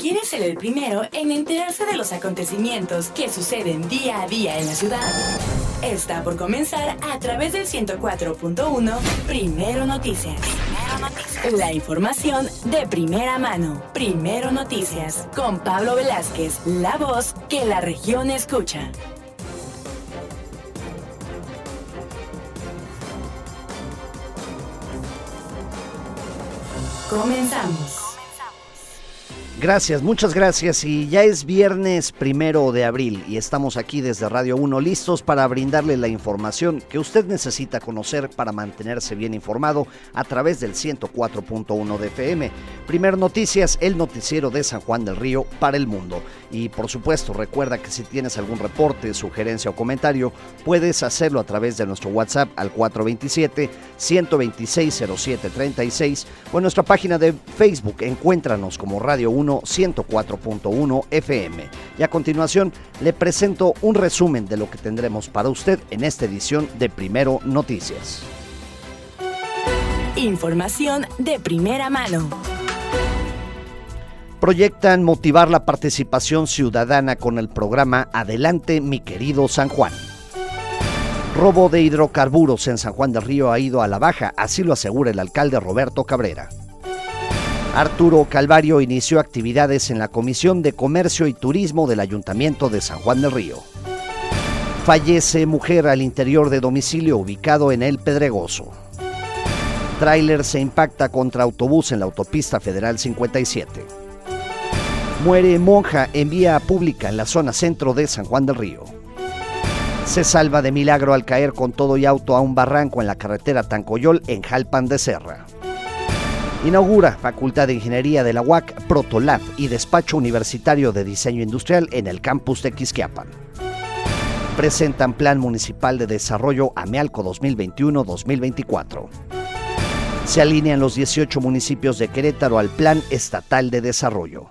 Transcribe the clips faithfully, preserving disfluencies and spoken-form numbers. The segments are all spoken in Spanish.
quiere ser el primero en enterarse de los acontecimientos que suceden día a día en la ciudad, está por comenzar a través del ciento cuatro punto uno Primero Noticias. Primero Noticias. La información de primera mano. Primero Noticias. Con Pablo Velázquez, la voz que la región escucha. Comenzamos. Gracias, muchas gracias, y ya es viernes primero de abril y estamos aquí desde Radio uno listos para brindarle la información que usted necesita conocer para mantenerse bien informado a través del ciento cuatro punto uno de F M. Primero Noticias, el noticiero de San Juan del Río para el mundo. Y por supuesto, recuerda que si tienes algún reporte, sugerencia o comentario, puedes hacerlo a través de nuestro WhatsApp al cuatro dos siete, uno dos seis, cero siete tres seis o en nuestra página de Facebook. Encuéntranos como Radio uno ciento cuatro punto uno F M. Y a continuación le presento un resumen de lo que tendremos para usted en esta edición de Primero Noticias. Información de primera mano. Proyectan motivar la participación ciudadana con el programa Adelante, mi querido San Juan. Robo de hidrocarburos en San Juan del Río ha ido a la baja, así lo asegura el alcalde Roberto Cabrera. Arturo Calvario inició actividades en la Comisión de Comercio y Turismo del Ayuntamiento de San Juan del Río. Fallece mujer al interior de domicilio ubicado en El Pedregoso. Tráiler se impacta contra autobús en la autopista federal cincuenta y siete. Muere monja en vía pública en la zona centro de San Juan del Río. Se salva de milagro al caer con todo y auto a un barranco en la carretera Tancoyol en Jalpan de Serra. Inaugura Facultad de Ingeniería de la U A C, Protolab y Despacho Universitario de Diseño Industrial en el campus de Quisquiapan. Presentan Plan Municipal de Desarrollo Amealco dos mil veintiuno dos mil veinticuatro. Se alinean los dieciocho municipios de Querétaro al Plan Estatal de Desarrollo.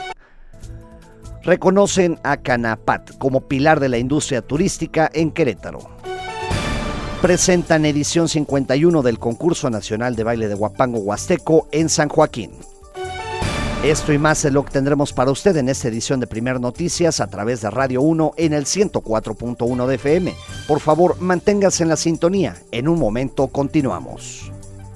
Reconocen a Canapat como pilar de la industria turística en Querétaro. Presentan edición cincuenta y uno del Concurso Nacional de Baile de Huapango Huasteco en San Joaquín. Esto y más es lo que tendremos para usted en esta edición de Primer Noticias a través de Radio uno en el ciento cuatro punto uno de F M. Por favor, manténgase en la sintonía. En un momento continuamos.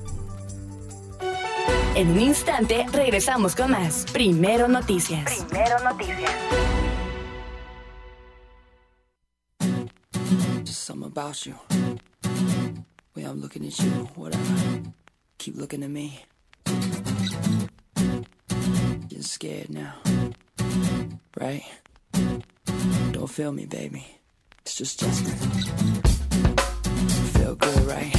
En un instante regresamos con más Primero Noticias. Primero Noticias. Just something about you. Way I'm looking at you, whatever. Keep looking at me. You're scared now, right? Don't feel me, baby. It's just Justin. Feel good, right?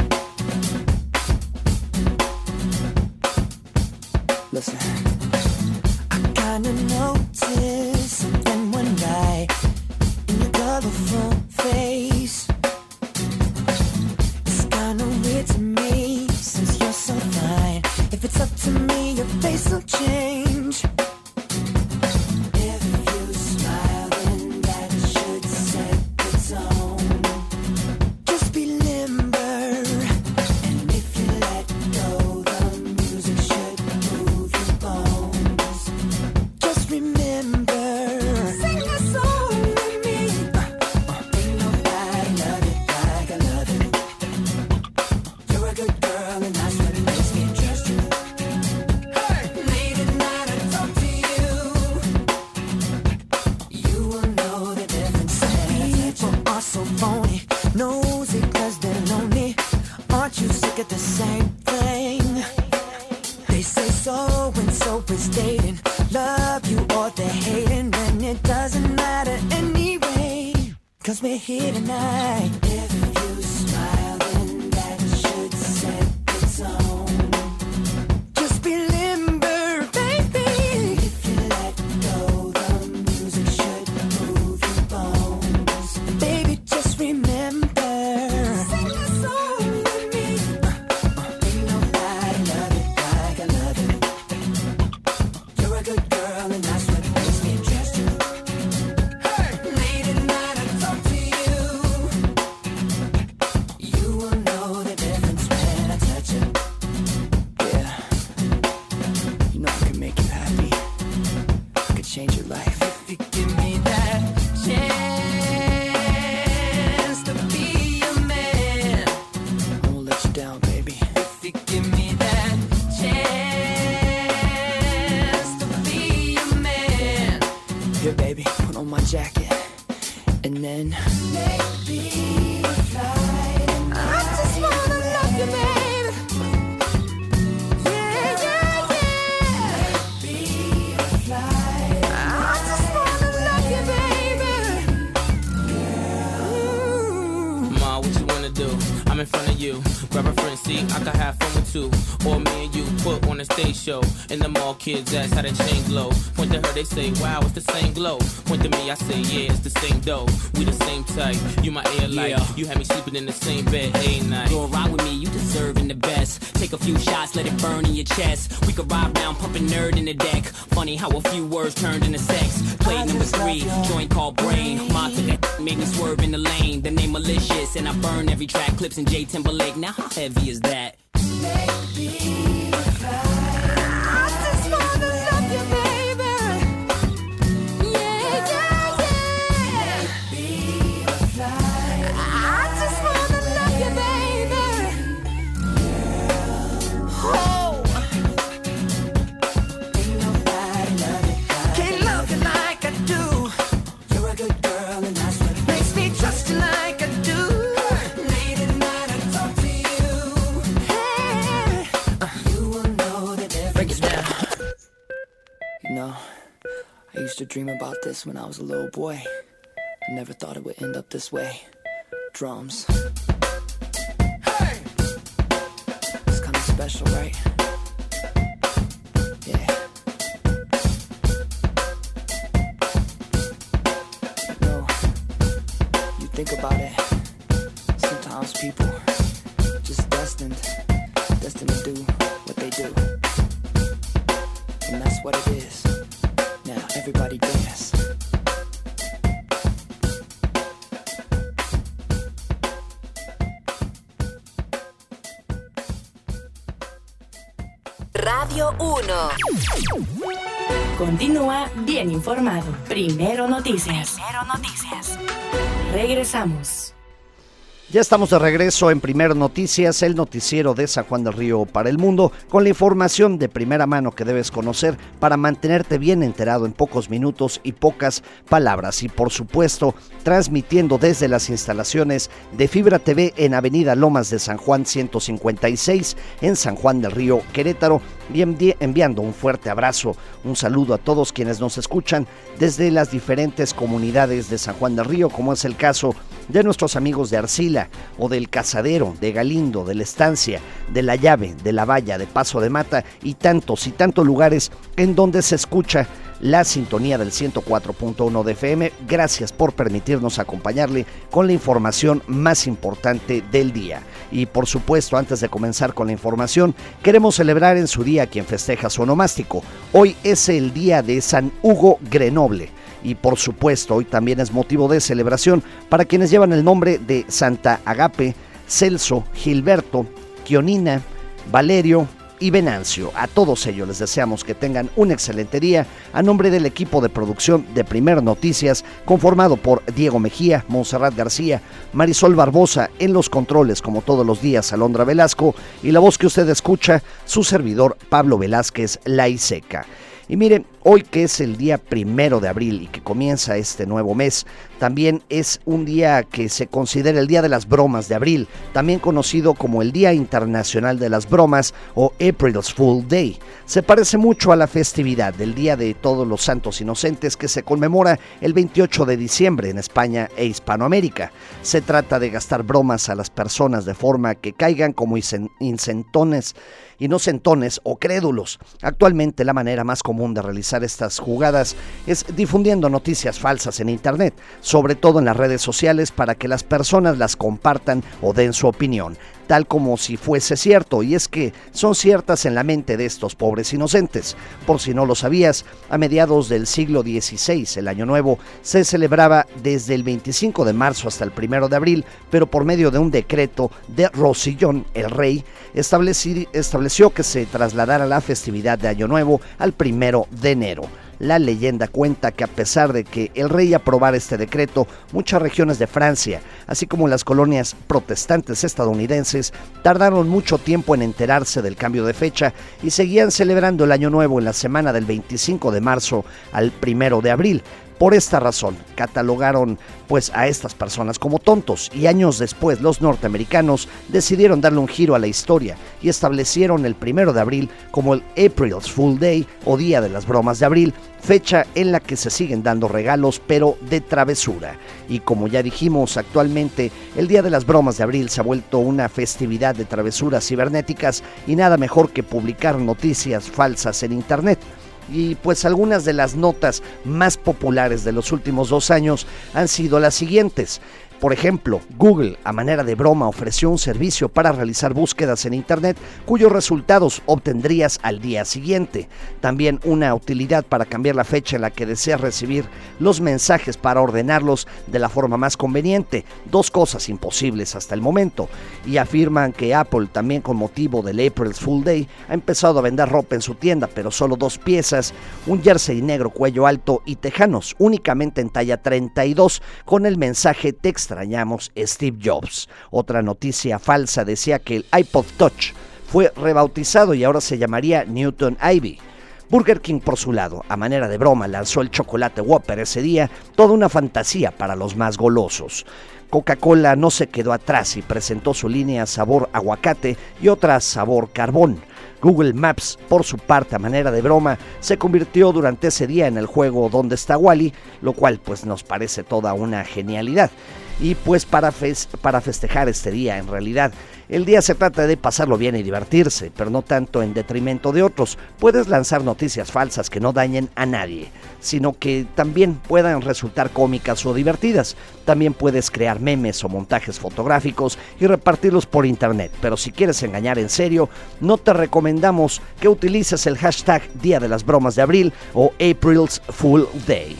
Listen. I kinda noticed something one night in your colorful face. It's kinda weird to me since you're so fine. If it's up to me, your face will change. If you smile, then that should set the tone. Just be limber, and if you let go, the music should move your bones. Just remember, sing a song with me. Ain't nobody love it like I love it. You're a good girl, and that's what makes me trust you. Late at night I talk to you. You will know the difference. People are so phony, nosy 'cause they're lonely. Aren't you sick of the same thing? They say so and so is dating, love you or they're hating, and it doesn't matter anyway, 'cause we're here tonight. If you smile, then that should set the tone. Just be limber, baby. If you let go, the music should move your bones. And baby, just remember, sing a song with me. Ain't nobody love it like I love it. You're a good girl, and that's what makes me trust you. Late at night I talk to you. jacket, and then make me fly. I just wanna love you, baby. Yeah, yeah, yeah. Make me fly. I just wanna love you, baby. Mm. Ma, what you wanna do? I'm in front of you. Grab a friend seat, I can have fun with two. Or me and you put on a stage show. And the mall kids ask how the chain glow. Point to her, they say, wow, it's the same glow. Point to me, I say, yeah, it's the same dough. We the same type, you my air light. Yeah. You had me sleeping in the same bed, a night. Go ride with me, you deserving the best. Take a few shots, let it burn in your chest. We could ride round, pumping nerd in the deck. Funny how a few words turned into sex. Play number three, joint called Brain. Ma took that, made me swerve in the lane. The name malicious, and I burn every track. Clips in J Timberlake, now how heavy is that? Make me fly. I just wanna love you, baby. Yeah, yeah, yeah. Make me fly. I just wanna love you, baby. Oh. Ain't nobody love you like Can't love you like I do. You're a good girl and that's what makes me trust you like I do. Late at night I talk to you. Hey, uh, you will know the difference. Break it down. You know, I used to dream about this when I was a little boy. I never thought it would end up this way. Drums. Hey! It's kinda special, right? Yeah. You know, you think about it, sometimes people just destined, destined to do what they do. And that's what it is. Now everybody dance. Radio uno. Continúa bien informado. Primero Noticias. Primero Noticias. Regresamos. Ya estamos de regreso en Primero Noticias, el noticiero de San Juan del Río para el mundo, con la información de primera mano que debes conocer para mantenerte bien enterado en pocos minutos y pocas palabras. Y por supuesto, transmitiendo desde las instalaciones de Fibra T V en Avenida Lomas de San Juan ciento cincuenta y seis en San Juan del Río, Querétaro, y envi- enviando un fuerte abrazo, un saludo a todos quienes nos escuchan desde las diferentes comunidades de San Juan del Río, como es el caso de nuestros amigos de Arcila o del Cazadero, de Galindo, de La Estancia, de La Llave, de La Valla, de Paso de Mata y tantos y tantos lugares en donde se escucha la sintonía del ciento cuatro punto uno de F M. Gracias por permitirnos acompañarle con la información más importante del día. Y por supuesto, antes de comenzar con la información, queremos celebrar en su día a quien festeja su onomástico. Hoy es el día de San Hugo Grenoble. Y por supuesto, hoy también es motivo de celebración para quienes llevan el nombre de Santa Agape, Celso, Gilberto, Quionina, Valerio y Venancio. A todos ellos les deseamos que tengan un excelente día a nombre del equipo de producción de Primero Noticias, conformado por Diego Mejía, Montserrat García, Marisol Barbosa en los controles, como todos los días, Alondra Velasco, y la voz que usted escucha, su servidor Pablo Velázquez Laiseca. Y miren, hoy que es el día primero de abril y que comienza este nuevo mes, también es un día que se considera el Día de las Bromas de Abril, también conocido como el Día Internacional de las Bromas o April's Fool Day. Se parece mucho a la festividad del Día de Todos los Santos Inocentes que se conmemora el veintiocho de diciembre en España e Hispanoamérica. Se trata de gastar bromas a las personas de forma que caigan como incentones, inocentones o crédulos. Actualmente la manera más común de realizar estas jugadas es difundiendo noticias falsas en internet, sobre todo en las redes sociales, para que las personas las compartan o den su opinión, tal como si fuese cierto, y es que son ciertas en la mente de estos pobres inocentes. Por si no lo sabías, a mediados del siglo dieciséis, el Año Nuevo se celebraba desde el veinticinco de marzo hasta el primero de abril, pero por medio de un decreto de Rosillón, el rey, estableció, estableció que se trasladara la festividad de Año Nuevo al primero de enero. La leyenda cuenta que a pesar de que el rey aprobara este decreto, muchas regiones de Francia, así como las colonias protestantes estadounidenses, tardaron mucho tiempo en enterarse del cambio de fecha y seguían celebrando el Año Nuevo en la semana del veinticinco de marzo al primero de abril. Por esta razón, catalogaron pues a estas personas como tontos y años después los norteamericanos decidieron darle un giro a la historia y establecieron el primero de abril como el April's Fool Day o Día de las Bromas de Abril, fecha en la que se siguen dando regalos pero de travesura. Y como ya dijimos, actualmente el Día de las Bromas de Abril se ha vuelto una festividad de travesuras cibernéticas y nada mejor que publicar noticias falsas en internet. Y pues algunas de las notas más populares de los últimos dos años han sido las siguientes. Por ejemplo, Google, a manera de broma, ofreció un servicio para realizar búsquedas en internet cuyos resultados obtendrías al día siguiente. También una utilidad para cambiar la fecha en la que deseas recibir los mensajes para ordenarlos de la forma más conveniente. Dos cosas imposibles hasta el momento. Y afirman que Apple, también con motivo del April's Fool Day, ha empezado a vender ropa en su tienda, pero solo dos piezas, un jersey negro cuello alto y tejanos, únicamente en talla treinta y dos, con el mensaje texto extrañamos Steve Jobs. Otra noticia falsa decía que el iPod Touch fue rebautizado y ahora se llamaría Newton Ivy. Burger King, por su lado, a manera de broma, lanzó el chocolate Whopper ese día, toda una fantasía para los más golosos. Coca-Cola no se quedó atrás y presentó su línea sabor aguacate y otra sabor carbón. Google Maps, por su parte, a manera de broma, se convirtió durante ese día en el juego ¿Dónde está Wally?, lo cual pues nos parece toda una genialidad. Y pues para, fes- para festejar este día, en realidad, el día se trata de pasarlo bien y divertirse, pero no tanto en detrimento de otros. Puedes lanzar noticias falsas que no dañen a nadie, sino que también puedan resultar cómicas o divertidas. También puedes crear memes o montajes fotográficos y repartirlos por internet, pero si quieres engañar en serio, no te recomendamos que utilices el hashtag Día de las Bromas de Abril o April's Fool Day.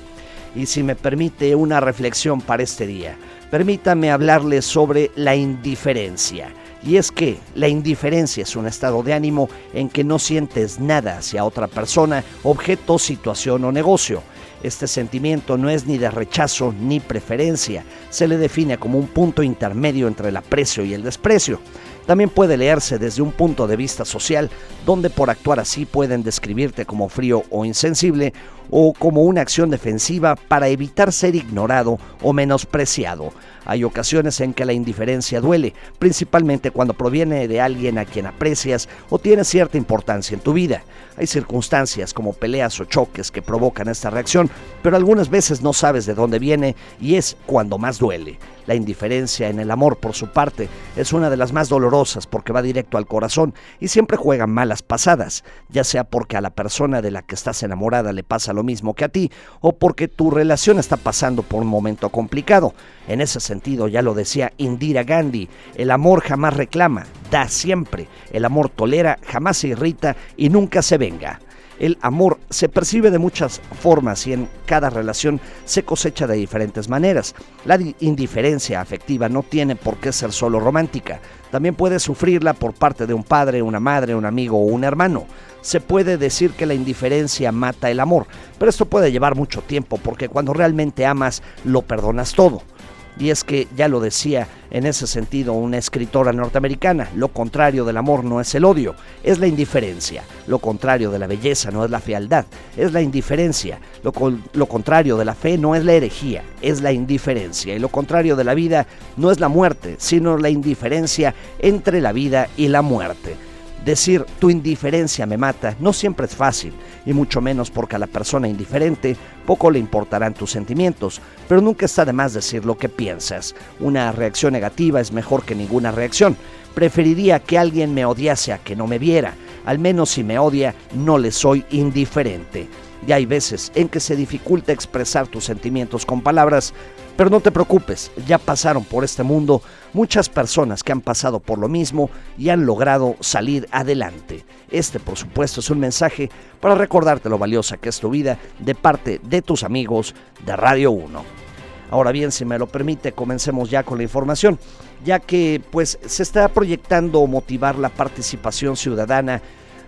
Y si me permite una reflexión para este día, permítame hablarles sobre la indiferencia. Y es que la indiferencia es un estado de ánimo en que no sientes nada hacia otra persona, objeto, situación o negocio. Este sentimiento no es ni de rechazo ni preferencia, se le define como un punto intermedio entre el aprecio y el desprecio. También puede leerse desde un punto de vista social, donde por actuar así pueden describirte como frío o insensible, o como una acción defensiva para evitar ser ignorado o menospreciado. Hay ocasiones en que la indiferencia duele, principalmente cuando proviene de alguien a quien aprecias o tiene cierta importancia en tu vida. Hay circunstancias como peleas o choques que provocan esta reacción, pero algunas veces no sabes de dónde viene y es cuando más duele. La indiferencia en el amor, por su parte, es una de las más dolorosas porque va directo al corazón y siempre juega malas pasadas, ya sea porque a la persona de la que estás enamorada le pasa lo mismo que a ti o porque tu relación está pasando por un momento complicado. En ese sentido, ya lo decía Indira Gandhi, el amor jamás reclama, da siempre. El amor tolera, jamás se irrita y nunca se venga. El amor se percibe de muchas formas y en cada relación se cosecha de diferentes maneras. La indiferencia afectiva no tiene por qué ser solo romántica. También puede sufrirla por parte de un padre, una madre, un amigo o un hermano. Se puede decir que la indiferencia mata el amor, pero esto puede llevar mucho tiempo porque cuando realmente amas lo perdonas todo. Y es que, ya lo decía en ese sentido una escritora norteamericana, lo contrario del amor no es el odio, es la indiferencia. Lo contrario de la belleza no es la fealdad, es la indiferencia. Lo, lo contrario de la fe no es la herejía, es la indiferencia. Y lo contrario de la vida no es la muerte, sino la indiferencia entre la vida y la muerte. Decir tu indiferencia me mata no siempre es fácil, y mucho menos porque a la persona indiferente poco le importarán tus sentimientos, pero nunca está de más decir lo que piensas. Una reacción negativa es mejor que ninguna reacción. Preferiría que alguien me odiase a que no me viera. Al menos si me odia, no le soy indiferente. Y hay veces en que se dificulta expresar tus sentimientos con palabras, pero no te preocupes, ya pasaron por este mundo muchas personas que han pasado por lo mismo y han logrado salir adelante. Este, por supuesto, es un mensaje para recordarte lo valiosa que es tu vida de parte de tus amigos de Radio uno. Ahora bien, si me lo permite, comencemos ya con la información, ya que pues se está proyectando motivar la participación ciudadana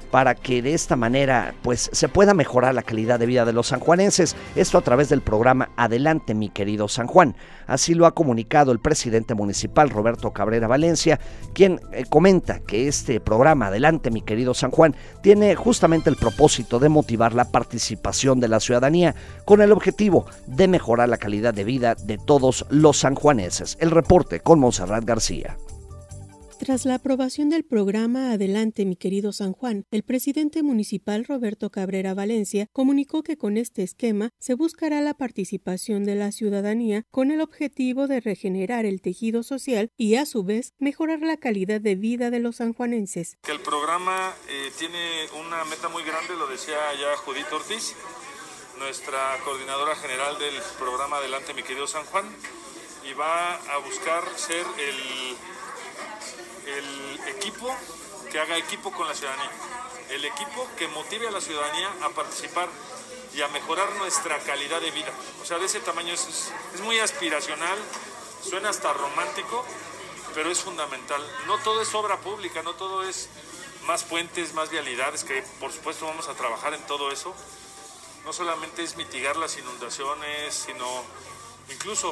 para que de esta manera pues se pueda mejorar la calidad de vida de los sanjuanenses, esto a través del programa Adelante mi querido San Juan. Así lo ha comunicado el presidente municipal Roberto Cabrera Valencia, quien eh, comenta que este programa Adelante mi querido San Juan tiene justamente el propósito de motivar la participación de la ciudadanía con el objetivo de mejorar la calidad de vida de todos los sanjuanenses. El reporte con Montserrat García. Tras la aprobación del programa Adelante mi querido San Juan, el presidente municipal Roberto Cabrera Valencia comunicó que con este esquema se buscará la participación de la ciudadanía con el objetivo de regenerar el tejido social y a su vez mejorar la calidad de vida de los sanjuanenses. Que el programa eh, tiene una meta muy grande, lo decía ya Judith Ortiz, nuestra coordinadora general del programa Adelante mi querido San Juan, y va a buscar ser el el equipo que haga equipo con la ciudadanía, el equipo que motive a la ciudadanía a participar y a mejorar nuestra calidad de vida. O sea, de ese tamaño es, es, es muy aspiracional, suena hasta romántico, pero es fundamental. No todo es obra pública, no todo es más puentes, más vialidades, que por supuesto vamos a trabajar en todo eso. No solamente es mitigar las inundaciones, sino incluso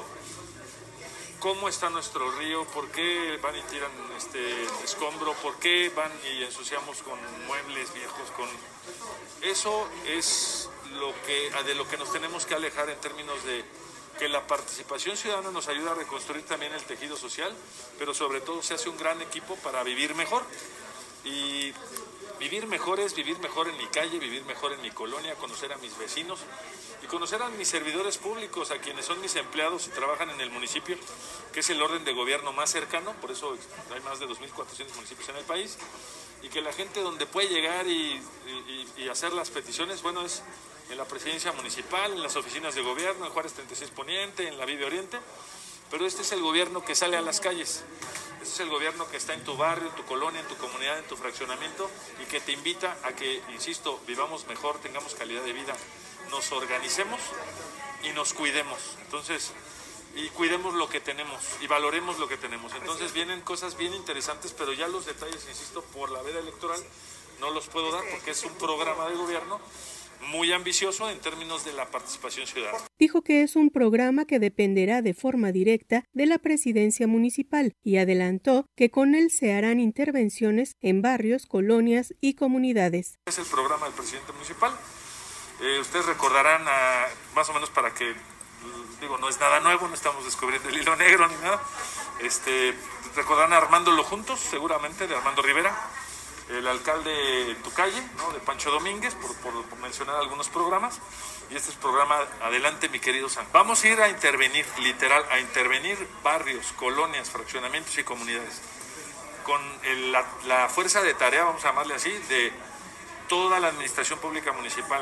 cómo está nuestro río, por qué van y tiran este escombro, por qué van y ensuciamos con muebles viejos, con eso es lo que de lo que nos tenemos que alejar en términos de que la participación ciudadana nos ayuda a reconstruir también el tejido social, pero sobre todo se hace un gran equipo para vivir mejor. Y vivir mejor es vivir mejor en mi calle, vivir mejor en mi colonia, conocer a mis vecinos y conocer a mis servidores públicos, a quienes son mis empleados y trabajan en el municipio, que es el orden de gobierno más cercano, por eso hay más de dos mil cuatrocientos municipios en el país, y que la gente donde puede llegar y, y, y hacer las peticiones, bueno, es en la presidencia municipal, en las oficinas de gobierno, en Juárez treinta y seis Poniente, en la Vive Oriente, pero este es el gobierno que sale a las calles. Este es el gobierno que está en tu barrio, en tu colonia, en tu comunidad, en tu fraccionamiento y que te invita a que, insisto, vivamos mejor, tengamos calidad de vida, nos organicemos y nos cuidemos. Entonces, y cuidemos lo que tenemos y valoremos lo que tenemos. Entonces vienen cosas bien interesantes, pero ya los detalles, insisto, por la veda electoral no los puedo dar porque es un programa de gobierno muy ambicioso en términos de la participación ciudadana. Dijo que es un programa que dependerá de forma directa de la presidencia municipal y adelantó que con él se harán intervenciones en barrios, colonias y comunidades. Es el programa del presidente municipal. Eh, ustedes recordarán, a, más o menos para que, digo, no es nada nuevo, no estamos descubriendo el hilo negro ni nada. Este, recordarán a Armando Juntos, seguramente, de Armando Rivera. El alcalde de tu calle, ¿no? De Pancho Domínguez, por, por, por mencionar algunos programas, y este es el programa Adelante mi querido San. Vamos a ir a intervenir, literal, a intervenir barrios, colonias, fraccionamientos y comunidades, con el, la, la fuerza de tarea, vamos a llamarle así, de toda la administración pública municipal,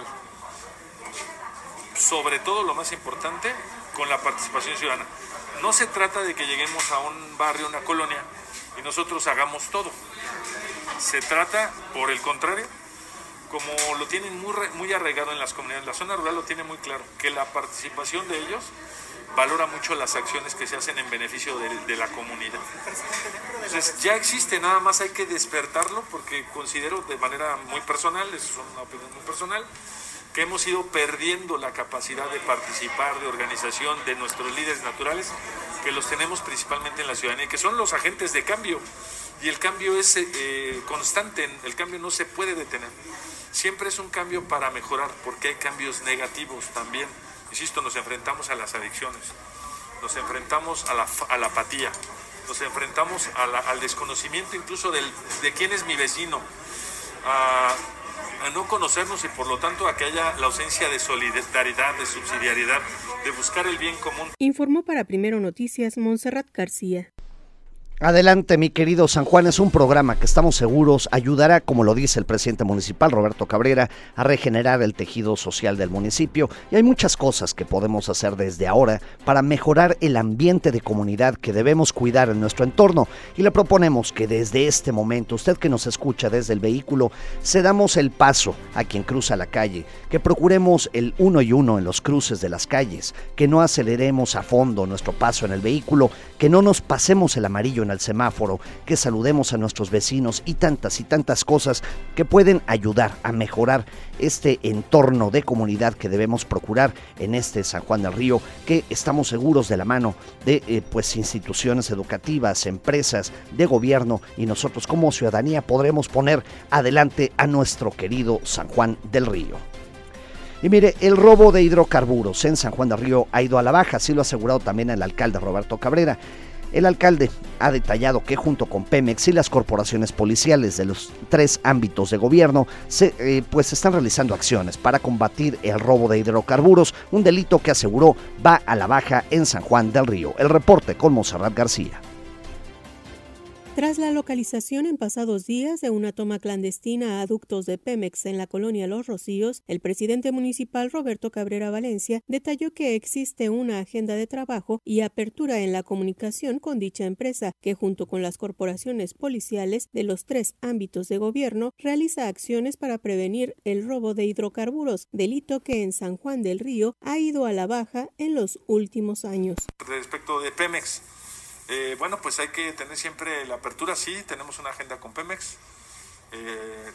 sobre todo lo más importante, con la participación ciudadana. No se trata de que lleguemos a un barrio, una colonia, y nosotros hagamos todo. Se trata, por el contrario, como lo tienen muy, muy arraigado en las comunidades, la zona rural lo tiene muy claro, que la participación de ellos valora mucho las acciones que se hacen en beneficio de, de la comunidad. Entonces ya existe, nada más hay que despertarlo, porque considero de manera muy personal, es una opinión muy personal, que hemos ido perdiendo la capacidad de participar, de organización de nuestros líderes naturales, que los tenemos principalmente en la ciudadanía, que son los agentes de cambio. Y el cambio es eh, constante, el cambio no se puede detener. Siempre es un cambio para mejorar, porque hay cambios negativos también. Insisto, nos enfrentamos a las adicciones, nos enfrentamos a la, a la apatía, nos enfrentamos a la, al desconocimiento incluso del, de quién es mi vecino, a, a no conocernos y por lo tanto a que haya la ausencia de solidaridad, de subsidiariedad, de buscar el bien común. Informó para Primero Noticias Montserrat García. Adelante, mi querido San Juan, es un programa que estamos seguros ayudará, como lo dice el presidente municipal Roberto Cabrera, a regenerar el tejido social del municipio, y hay muchas cosas que podemos hacer desde ahora para mejorar el ambiente de comunidad que debemos cuidar en nuestro entorno, y le proponemos que desde este momento, usted que nos escucha desde el vehículo, cedamos el paso a quien cruza la calle, que procuremos el uno y uno en los cruces de las calles, que no aceleremos a fondo nuestro paso en el vehículo, que no nos pasemos el amarillo en el semáforo, que saludemos a nuestros vecinos y tantas y tantas cosas que pueden ayudar a mejorar este entorno de comunidad que debemos procurar en este San Juan del Río, que estamos seguros de la mano de eh, pues instituciones educativas, empresas, de gobierno, y nosotros como ciudadanía podremos poner adelante a nuestro querido San Juan del Río. Y mire, el robo de hidrocarburos en San Juan del Río ha ido a la baja, así lo ha asegurado también el alcalde Roberto Cabrera. El alcalde ha detallado que junto con Pemex y las corporaciones policiales de los tres ámbitos de gobierno se, eh, pues están realizando acciones para combatir el robo de hidrocarburos, un delito que aseguró va a la baja en San Juan del Río. El reporte con Montserrat García. Tras la localización en pasados días de una toma clandestina a ductos de Pemex en la colonia Los Rocíos, el presidente municipal Roberto Cabrera Valencia detalló que existe una agenda de trabajo y apertura en la comunicación con dicha empresa, que junto con las corporaciones policiales de los tres ámbitos de gobierno realiza acciones para prevenir el robo de hidrocarburos, delito que en San Juan del Río ha ido a la baja en los últimos años. Respecto de Pemex, Eh, bueno, pues hay que tener siempre la apertura, sí, tenemos una agenda con Pemex, eh,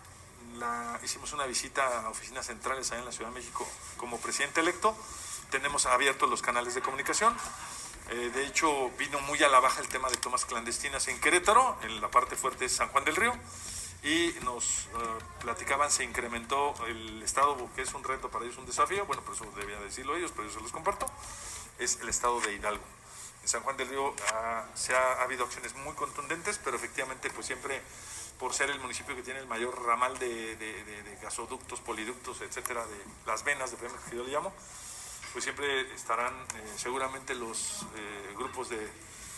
la, hicimos una visita a oficinas centrales allá en la Ciudad de México como presidente electo, tenemos abiertos los canales de comunicación, eh, de hecho vino muy a la baja el tema de tomas clandestinas en Querétaro, en la parte fuerte es San Juan del Río, y nos uh, platicaban, se incrementó el estado, que es un reto para ellos, un desafío, bueno, por eso debía decirlo ellos, pero yo se los comparto, es el estado de Hidalgo. En San Juan del Río uh, se ha, ha habido acciones muy contundentes, pero efectivamente pues siempre por ser el municipio que tiene el mayor ramal de, de, de, de gasoductos, poliductos, etcétera, de las venas de Pemex que yo le llamo, pues siempre estarán eh, seguramente los eh, grupos de,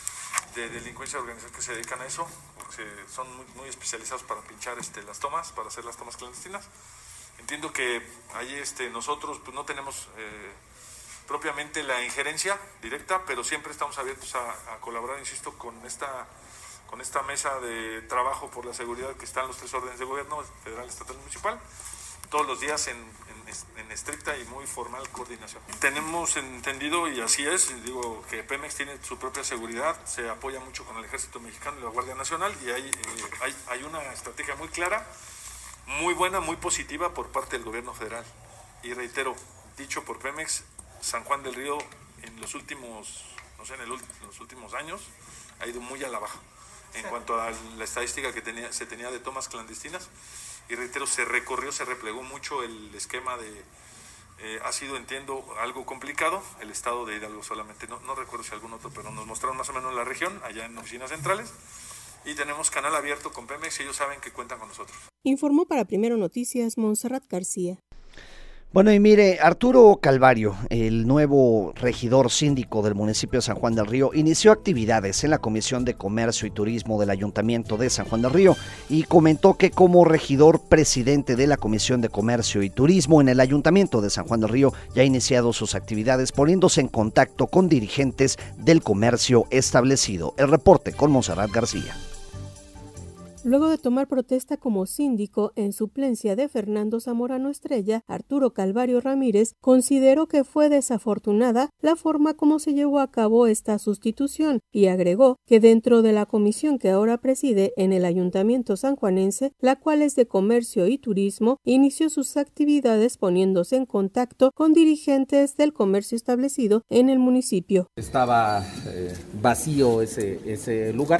de delincuencia organizada que se dedican a eso, porque son muy, muy especializados para pinchar este, las tomas, para hacer las tomas clandestinas. Entiendo que ahí este, nosotros pues no tenemos eh, propiamente la injerencia directa, pero siempre estamos abiertos a, a colaborar, insisto, con esta, con esta mesa de trabajo por la seguridad que están los tres órdenes de gobierno, federal, estatal y municipal, todos los días en, en, en estricta y muy formal coordinación. Tenemos entendido, y así es, digo que Pemex tiene su propia seguridad, se apoya mucho con el Ejército Mexicano y la Guardia Nacional, y hay, eh, hay, hay una estrategia muy clara, muy buena, muy positiva por parte del gobierno federal. Y reitero, dicho por Pemex, San Juan del Río en los últimos, no sé, en, el, en los últimos años ha ido muy a la baja en cuanto a la estadística que tenía, se tenía de tomas clandestinas, y reitero, se recorrió, se replegó mucho el esquema de, eh, ha sido, entiendo, algo complicado, el estado de Hidalgo solamente, no, no recuerdo si algún otro, pero nos mostraron más o menos la región, allá en oficinas centrales, y tenemos canal abierto con Pemex y ellos saben que cuentan con nosotros. Informó para Primero Noticias Montserrat García. Bueno, y mire, Arturo Calvario, el nuevo regidor síndico del municipio de San Juan del Río, inició actividades en la Comisión de Comercio y Turismo del Ayuntamiento de San Juan del Río y comentó que como regidor presidente de la Comisión de Comercio y Turismo en el Ayuntamiento de San Juan del Río ya ha iniciado sus actividades poniéndose en contacto con dirigentes del comercio establecido. El reporte con Montserrat García. Luego de tomar protesta como síndico en suplencia de Fernando Zamorano Estrella, Arturo Calvario Ramírez consideró que fue desafortunada la forma como se llevó a cabo esta sustitución y agregó que dentro de la comisión que ahora preside en el Ayuntamiento sanjuanense, la cual es de Comercio y Turismo, inició sus actividades poniéndose en contacto con dirigentes del comercio establecido en el municipio. Estaba eh, vacío ese, ese lugar.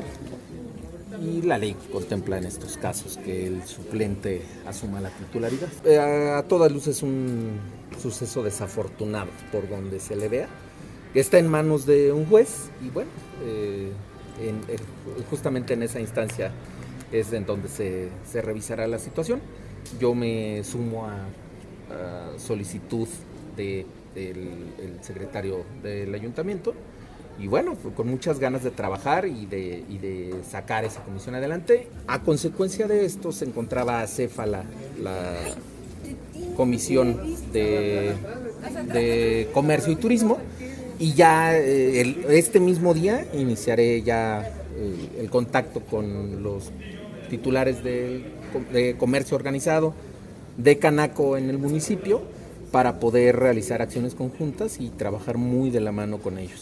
Y la ley contempla en estos casos que el suplente asuma la titularidad. Eh, a, a todas luces un suceso desafortunado por donde se le vea. Está en manos de un juez y bueno, eh, en, en, justamente en esa instancia es en donde se, se revisará la situación. Yo me sumo a, a solicitud de, del el secretario del ayuntamiento. Y bueno, con muchas ganas de trabajar y de, y de sacar esa comisión adelante. A consecuencia de esto se encontraba acéfala la comisión de, de Comercio y Turismo y ya eh, el, este mismo día iniciaré ya eh, el contacto con los titulares de, de comercio organizado de Canaco en el municipio para poder realizar acciones conjuntas y trabajar muy de la mano con ellos.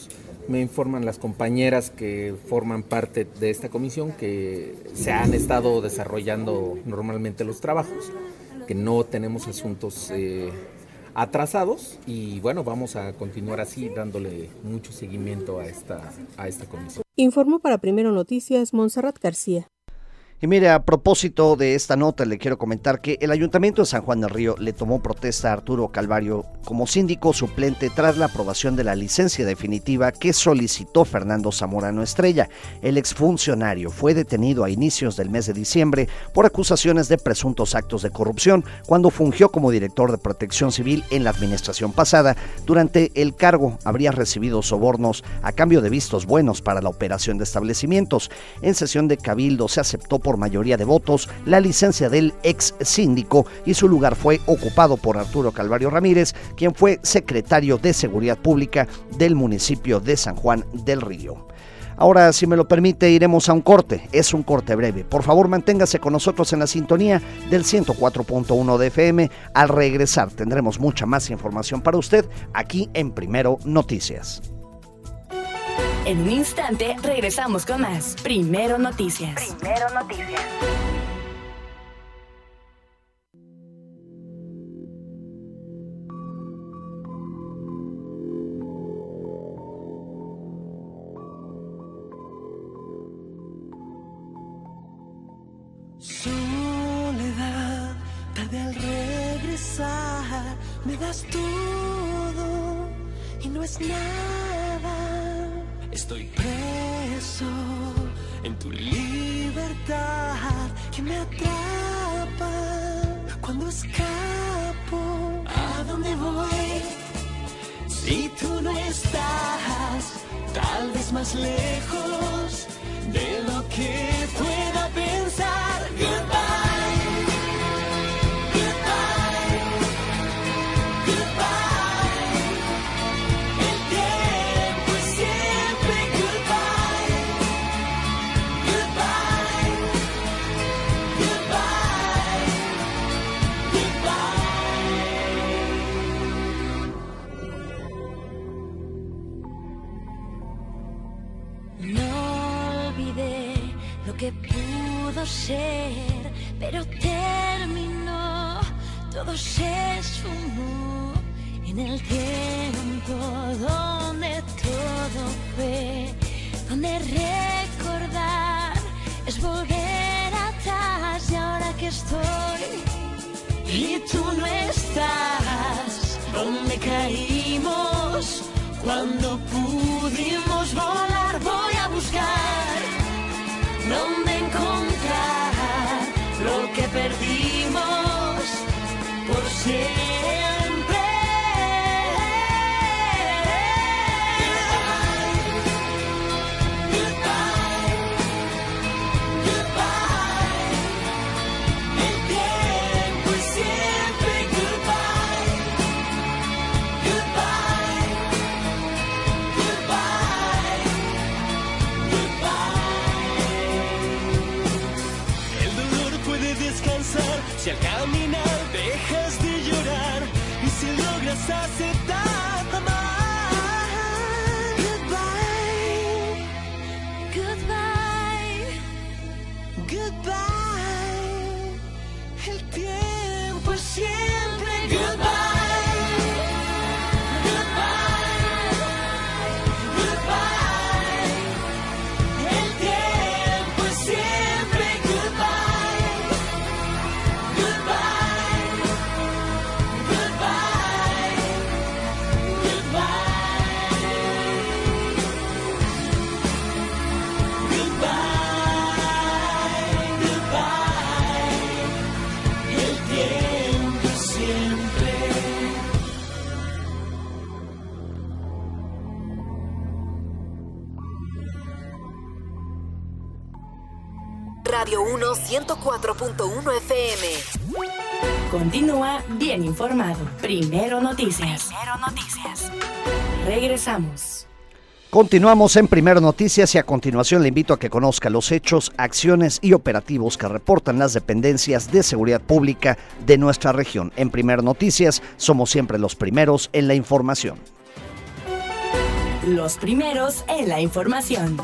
Me informan las compañeras que forman parte de esta comisión que se han estado desarrollando normalmente los trabajos, que no tenemos asuntos eh, atrasados y bueno, vamos a continuar así dándole mucho seguimiento a esta, a esta comisión. Informó para Primero Noticias Montserrat García. Y mire, a propósito de esta nota, le quiero comentar que el Ayuntamiento de San Juan del Río le tomó protesta a Arturo Calvario como síndico suplente tras la aprobación de la licencia definitiva que solicitó Fernando Zamorano Estrella. El exfuncionario fue detenido a inicios del mes de diciembre por acusaciones de presuntos actos de corrupción cuando fungió como director de Protección Civil en la administración pasada. Durante el cargo habría recibido sobornos a cambio de vistos buenos para la operación de establecimientos. En sesión de cabildo se aceptó por mayoría de votos la licencia del ex síndico y su lugar fue ocupado por Arturo Calvario Ramírez, quien fue secretario de Seguridad Pública del municipio de San Juan del Río. Ahora, si me lo permite, iremos a un corte. Es un corte breve. Por favor, manténgase con nosotros en la sintonía del ciento cuatro punto uno de F M. Al regresar tendremos mucha más información para usted aquí en Primero Noticias. En un instante regresamos con más Primero Noticias. Primero Noticias. Soledad, tarde al regresar, me das todo y no es nada. Estoy preso en tu libertad que me atrapa cuando escapo. ¿A dónde voy? Si tú no estás, tal vez más lejos de lo que pueda pensar. Goodbye, goodbye, goodbye. El tiempo es siempre goodbye, goodbye, goodbye, goodbye. No olvidé lo que pudo ser, pero terminó, todo se esfumó en el tiempo donde todo fue, donde recordar es volver atrás. Y ahora que estoy y tú no estás, donde caímos cuando pudimos volar, voy a buscar dónde encontrar lo que perdimos por siempre. Si al caminar dejas de llorar y si logras aceptar amar. Goodbye, goodbye, goodbye. El tiempo es siempre goodbye. Radio uno ciento cuatro punto uno F M. Continúa bien informado. Primero Noticias. Primero Noticias. Regresamos. Continuamos en Primero Noticias y a continuación le invito a que conozca los hechos, acciones y operativos que reportan las dependencias de seguridad pública de nuestra región. En Primero Noticias somos siempre los primeros en la información. los primeros en la información.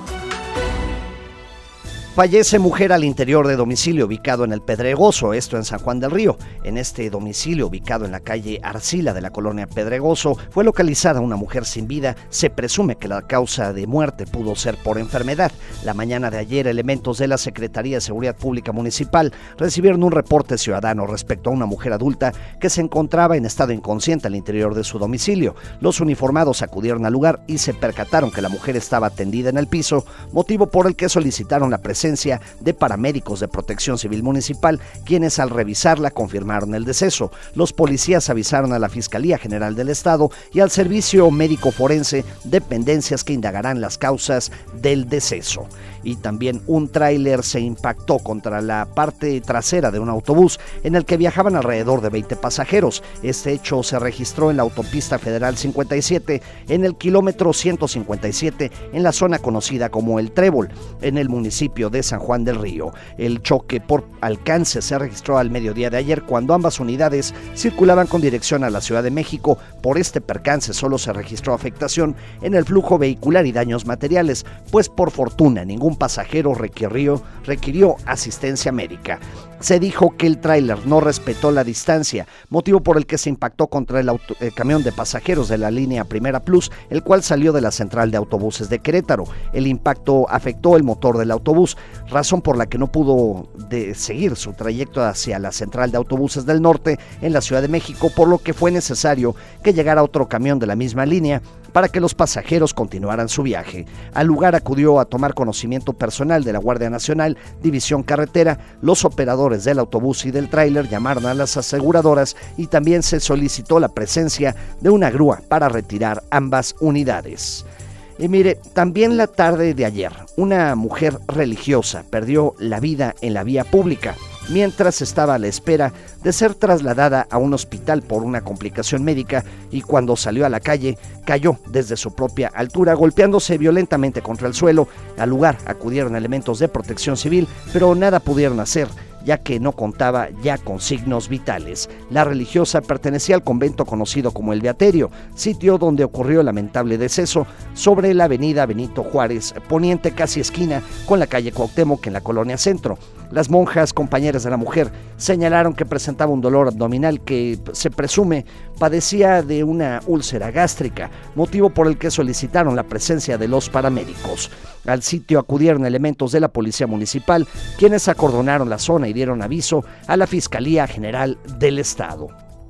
Fallece mujer al interior de domicilio ubicado en el Pedregoso, esto en San Juan del Río. En este domicilio ubicado en la calle Arcila de la colonia Pedregoso fue localizada una mujer sin vida. Se presume que la causa de muerte pudo ser por enfermedad. La mañana de ayer, elementos de la Secretaría de Seguridad Pública Municipal recibieron un reporte ciudadano respecto a una mujer adulta que se encontraba en estado inconsciente al interior de su domicilio. Los uniformados acudieron al lugar y se percataron que la mujer estaba tendida en el piso, motivo por el que solicitaron la presencia de paramédicos de Protección Civil Municipal, quienes al revisarla confirmaron el deceso. Los policías avisaron a la Fiscalía General del Estado y al Servicio Médico Forense, dependencias que indagarán las causas del deceso. Y también un tráiler se impactó contra la parte trasera de un autobús en el que viajaban alrededor de veinte pasajeros. Este hecho se registró en la autopista federal cincuenta y siete, en el kilómetro ciento cincuenta y siete, en la zona conocida como El Trébol, en el municipio de San Juan del Río. El choque por alcance se registró al mediodía de ayer, cuando ambas unidades circulaban con dirección a la Ciudad de México. Por este percance solo se registró afectación en el flujo vehicular y daños materiales, pues por fortuna ningún pasajero requirió, requirió asistencia médica. Se dijo que el tráiler no respetó la distancia, motivo por el que se impactó contra el, auto, el camión de pasajeros de la línea Primera Plus, el cual salió de la central de autobuses de Querétaro. El impacto afectó el motor del autobús, razón por la que no pudo de seguir su trayecto hacia la central de autobuses del norte en la Ciudad de México, por lo que fue necesario que llegara otro camión de la misma línea para que los pasajeros continuaran su viaje. Al lugar acudió a tomar conocimiento personal de la Guardia Nacional, División Carretera. Los operadores del autobús y del tráiler llamaron a las aseguradoras y también se solicitó la presencia de una grúa para retirar ambas unidades. Y mire, también la tarde de ayer, una mujer religiosa perdió la vida en la vía pública mientras estaba a la espera de ser trasladada a un hospital por una complicación médica, y cuando salió a la calle cayó desde su propia altura, golpeándose violentamente contra el suelo. Al lugar acudieron elementos de Protección Civil, pero nada pudieron hacer, ya que no contaba ya con signos vitales. La religiosa pertenecía al convento conocido como El Beaterio, sitio donde ocurrió el lamentable deceso, sobre la avenida Benito Juárez, poniente, casi esquina con la calle Cuauhtémoc en la colonia Centro. Las monjas, compañeras de la mujer, señalaron que presentaba un dolor abdominal que se presume padecía de una úlcera gástrica, motivo por el que solicitaron la presencia de los paramédicos. Al sitio acudieron elementos de la Policía Municipal, quienes acordonaron la zona y dieron aviso a la Fiscalía General del Estado.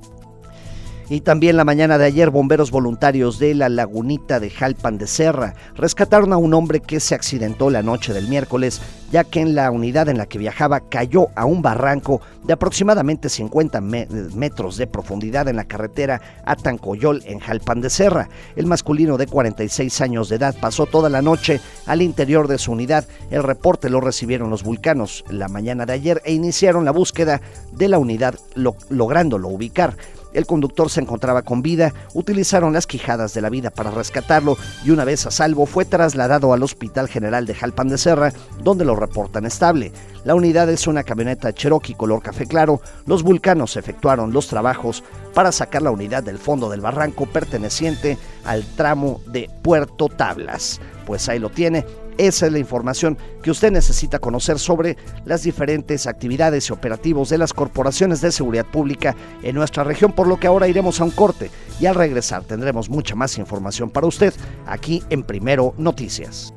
Y también la mañana de ayer, bomberos voluntarios de la Lagunita de Jalpan de Serra rescataron a un hombre que se accidentó la noche del miércoles, ya que en la unidad en la que viajaba cayó a un barranco de aproximadamente cincuenta metros de profundidad en la carretera a Tancoyol, en Jalpan de Serra. El masculino de cuarenta y seis años de edad pasó toda la noche al interior de su unidad. El reporte lo recibieron los vulcanos la mañana de ayer e iniciaron la búsqueda de la unidad, lo, lográndolo ubicar. El conductor se encontraba con vida, utilizaron las quijadas de la vida para rescatarlo y una vez a salvo fue trasladado al Hospital General de Jalpan de Serra, donde lo reportan estable. La unidad es una camioneta Cherokee color café claro. Los vulcanos efectuaron los trabajos para sacar la unidad del fondo del barranco perteneciente al tramo de Puerto Tablas. Pues ahí lo tiene. Esa es la información que usted necesita conocer sobre las diferentes actividades y operativos de las corporaciones de seguridad pública en nuestra región, por lo que ahora iremos a un corte y al regresar tendremos mucha más información para usted aquí en Primero Noticias.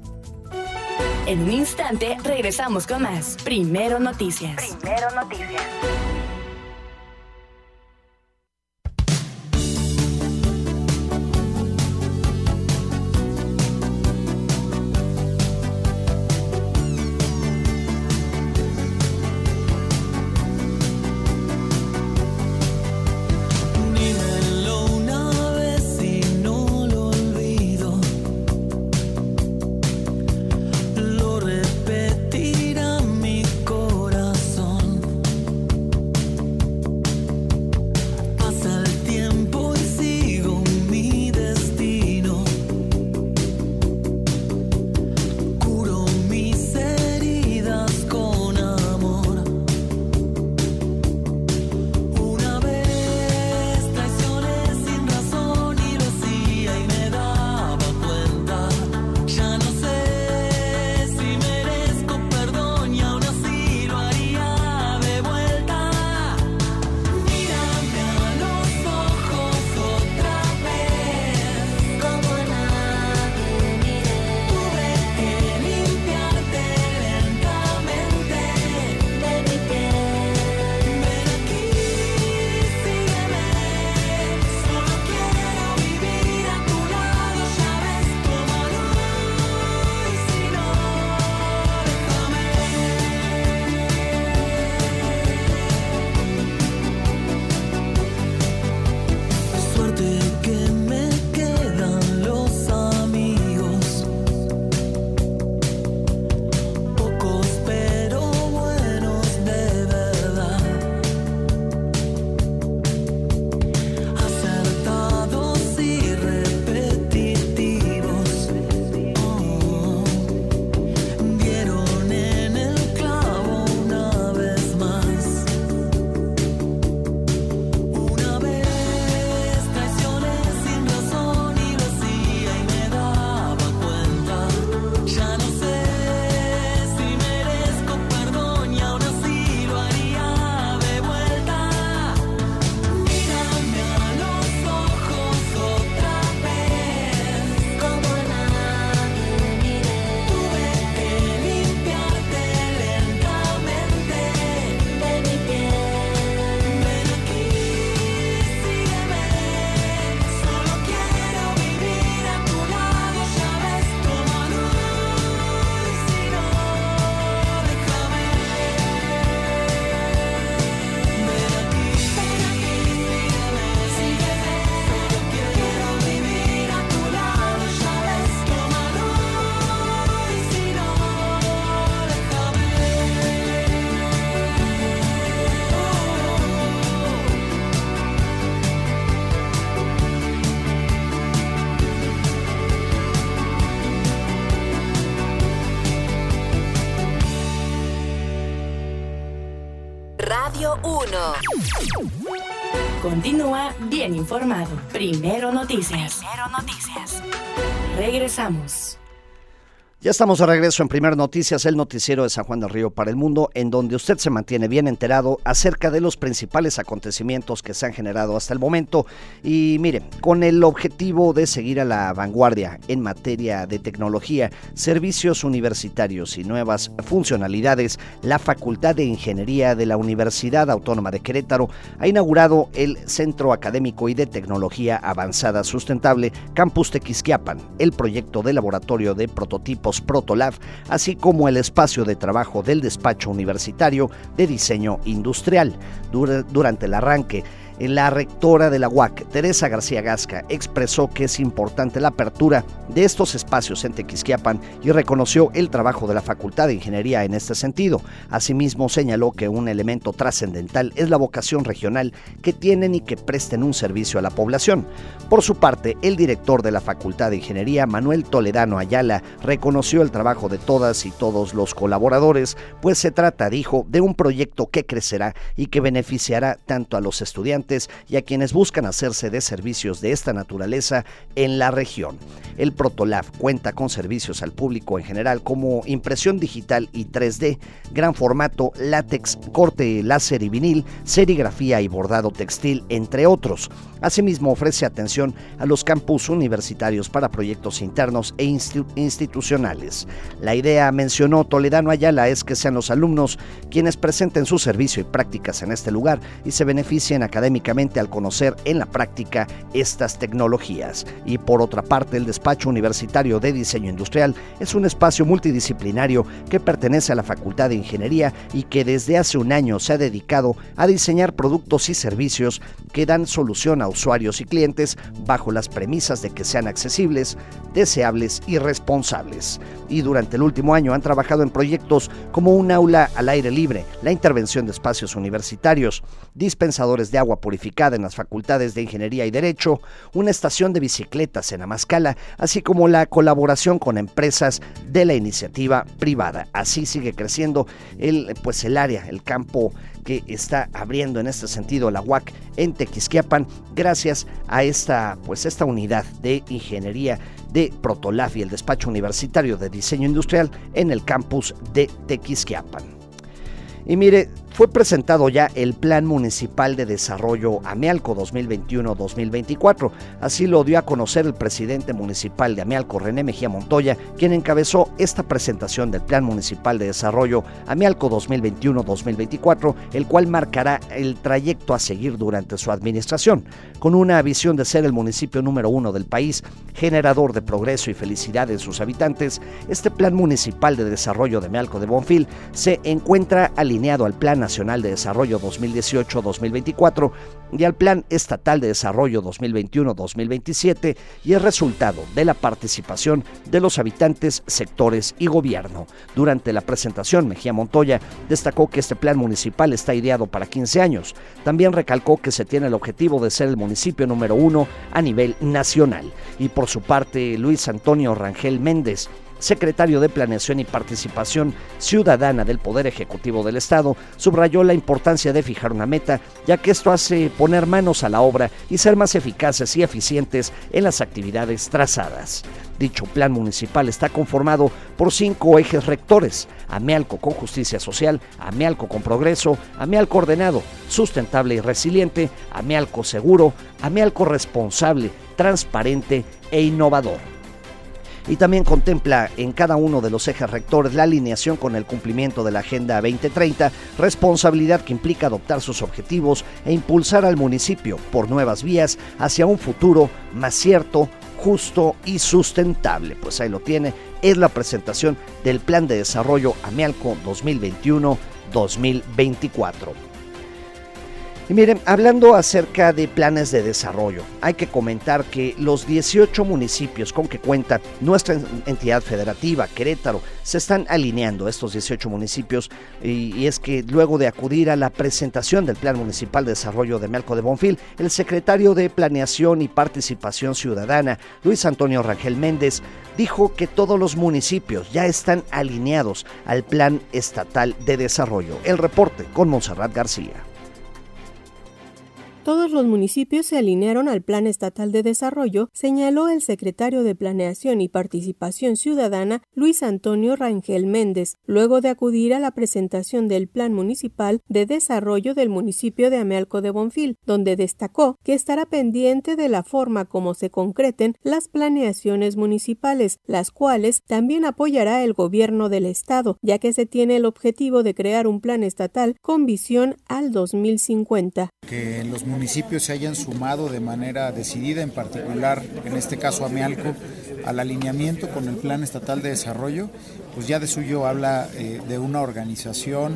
En un instante regresamos con más Primero Noticias. Primero Noticias. Repetirá mi corazón. Radio uno. Continúa bien informado. Primero Noticias. Primero Noticias. Regresamos. Ya estamos de regreso en Primero Noticias, el noticiero de San Juan del Río para el mundo, en donde usted se mantiene bien enterado acerca de los principales acontecimientos que se han generado hasta el momento. Y mire, con el objetivo de seguir a la vanguardia en materia de tecnología, servicios universitarios y nuevas funcionalidades, la Facultad de Ingeniería de la Universidad Autónoma de Querétaro ha inaugurado el Centro Académico y de Tecnología Avanzada Sustentable Campus Tequisquiapan, el proyecto de laboratorio de prototipos Protolab, así como el espacio de trabajo del despacho universitario de diseño industrial. Dur- durante el arranque, la rectora de la U A C, Teresa García Gasca, expresó que es importante la apertura de estos espacios en Tequisquiapan y reconoció el trabajo de la Facultad de Ingeniería en este sentido. Asimismo, señaló que un elemento trascendental es la vocación regional que tienen y que presten un servicio a la población. Por su parte, el director de la Facultad de Ingeniería, Manuel Toledano Ayala, reconoció el trabajo de todas y todos los colaboradores, pues se trata, dijo, de un proyecto que crecerá y que beneficiará tanto a los estudiantes y a quienes buscan hacerse de servicios de esta naturaleza en la región. El Protolab cuenta con servicios al público en general como impresión digital y tres D, gran formato, látex, corte láser y vinil, serigrafía y bordado textil, entre otros. Asimismo, ofrece atención a los campus universitarios para proyectos internos e institu- institucionales. La idea, mencionó Toledano Ayala, es que sean los alumnos quienes presenten su servicio y prácticas en este lugar y se beneficien académicamente al conocer en la práctica estas tecnologías. Y por otra parte, el despacho universitario de diseño industrial es un espacio multidisciplinario que pertenece a la Facultad de Ingeniería y que desde hace un año se ha dedicado a diseñar productos y servicios que dan solución a usuarios y clientes bajo las premisas de que sean accesibles, deseables y responsables. Y durante el último año han trabajado en proyectos como un aula al aire libre, la intervención de espacios universitarios, dispensadores de agua purificada en las facultades de Ingeniería y Derecho, una estación de bicicletas en Amazcala, así como la colaboración con empresas de la iniciativa privada. Así sigue creciendo el, pues el área, el campo que está abriendo en este sentido la U A C en Tequisquiapan, gracias a esta, pues esta unidad de ingeniería de Protolab y el despacho universitario de diseño industrial en el campus de Tequisquiapan. Y mire, fue presentado ya el Plan Municipal de Desarrollo Amealco dos mil veintiuno dos mil veinticuatro. Así lo dio a conocer el presidente municipal de Amealco, René Mejía Montoya, quien encabezó esta presentación del Plan Municipal de Desarrollo Amealco dos mil veintiuno dos mil veinticuatro, el cual marcará el trayecto a seguir durante su administración. Con una visión de ser el municipio número uno del país, generador de progreso y felicidad en sus habitantes, este Plan Municipal de Desarrollo de Amealco de Bonfil se encuentra alineado al Plan Nacional de Desarrollo dos mil dieciocho dos mil veinticuatro y al Plan Estatal de Desarrollo dos mil veintiuno dos mil veintisiete y es resultado de la participación de los habitantes, sectores y gobierno. Durante la presentación, Mejía Montoya destacó que este plan municipal está ideado para quince años. También recalcó que se tiene el objetivo de ser el municipio número uno a nivel nacional. Y por su parte, Luis Antonio Rangel Méndez, secretario de Planeación y Participación Ciudadana del Poder Ejecutivo del Estado, subrayó la importancia de fijar una meta, ya que esto hace poner manos a la obra y ser más eficaces y eficientes en las actividades trazadas. Dicho plan municipal está conformado por cinco ejes rectores: Amealco con justicia social, Amealco con progreso, Amealco ordenado, sustentable y resiliente, Amealco seguro, Amealco responsable, transparente e innovador. Y también contempla en cada uno de los ejes rectores la alineación con el cumplimiento de la Agenda veinte treinta, responsabilidad que implica adoptar sus objetivos e impulsar al municipio por nuevas vías hacia un futuro más cierto, justo y sustentable. Pues ahí lo tiene, es la presentación del Plan de Desarrollo Amealco dos mil veintiuno dos mil veinticuatro. Y miren, hablando acerca de planes de desarrollo, hay que comentar que los dieciocho municipios con que cuenta nuestra entidad federativa, Querétaro, se están alineando estos dieciocho municipios, y, y es que luego de acudir a la presentación del Plan Municipal de Desarrollo de Amealco de Bonfil, el secretario de Planeación y Participación Ciudadana, Luis Antonio Rangel Méndez, dijo que todos los municipios ya están alineados al Plan Estatal de Desarrollo. El reporte con Montserrat García. Todos los municipios se alinearon al Plan Estatal de Desarrollo, señaló el secretario de Planeación y Participación Ciudadana, Luis Antonio Rangel Méndez, luego de acudir a la presentación del Plan Municipal de Desarrollo del municipio de Amealco de Bonfil, donde destacó que estará pendiente de la forma como se concreten las planeaciones municipales, las cuales también apoyará el gobierno del estado, ya que se tiene el objetivo de crear un plan estatal con visión al dos mil cincuenta. Que los municipios se hayan sumado de manera decidida, en particular, en este caso Amealco, al alineamiento con el Plan Estatal de Desarrollo, pues ya de suyo habla eh, de una organización,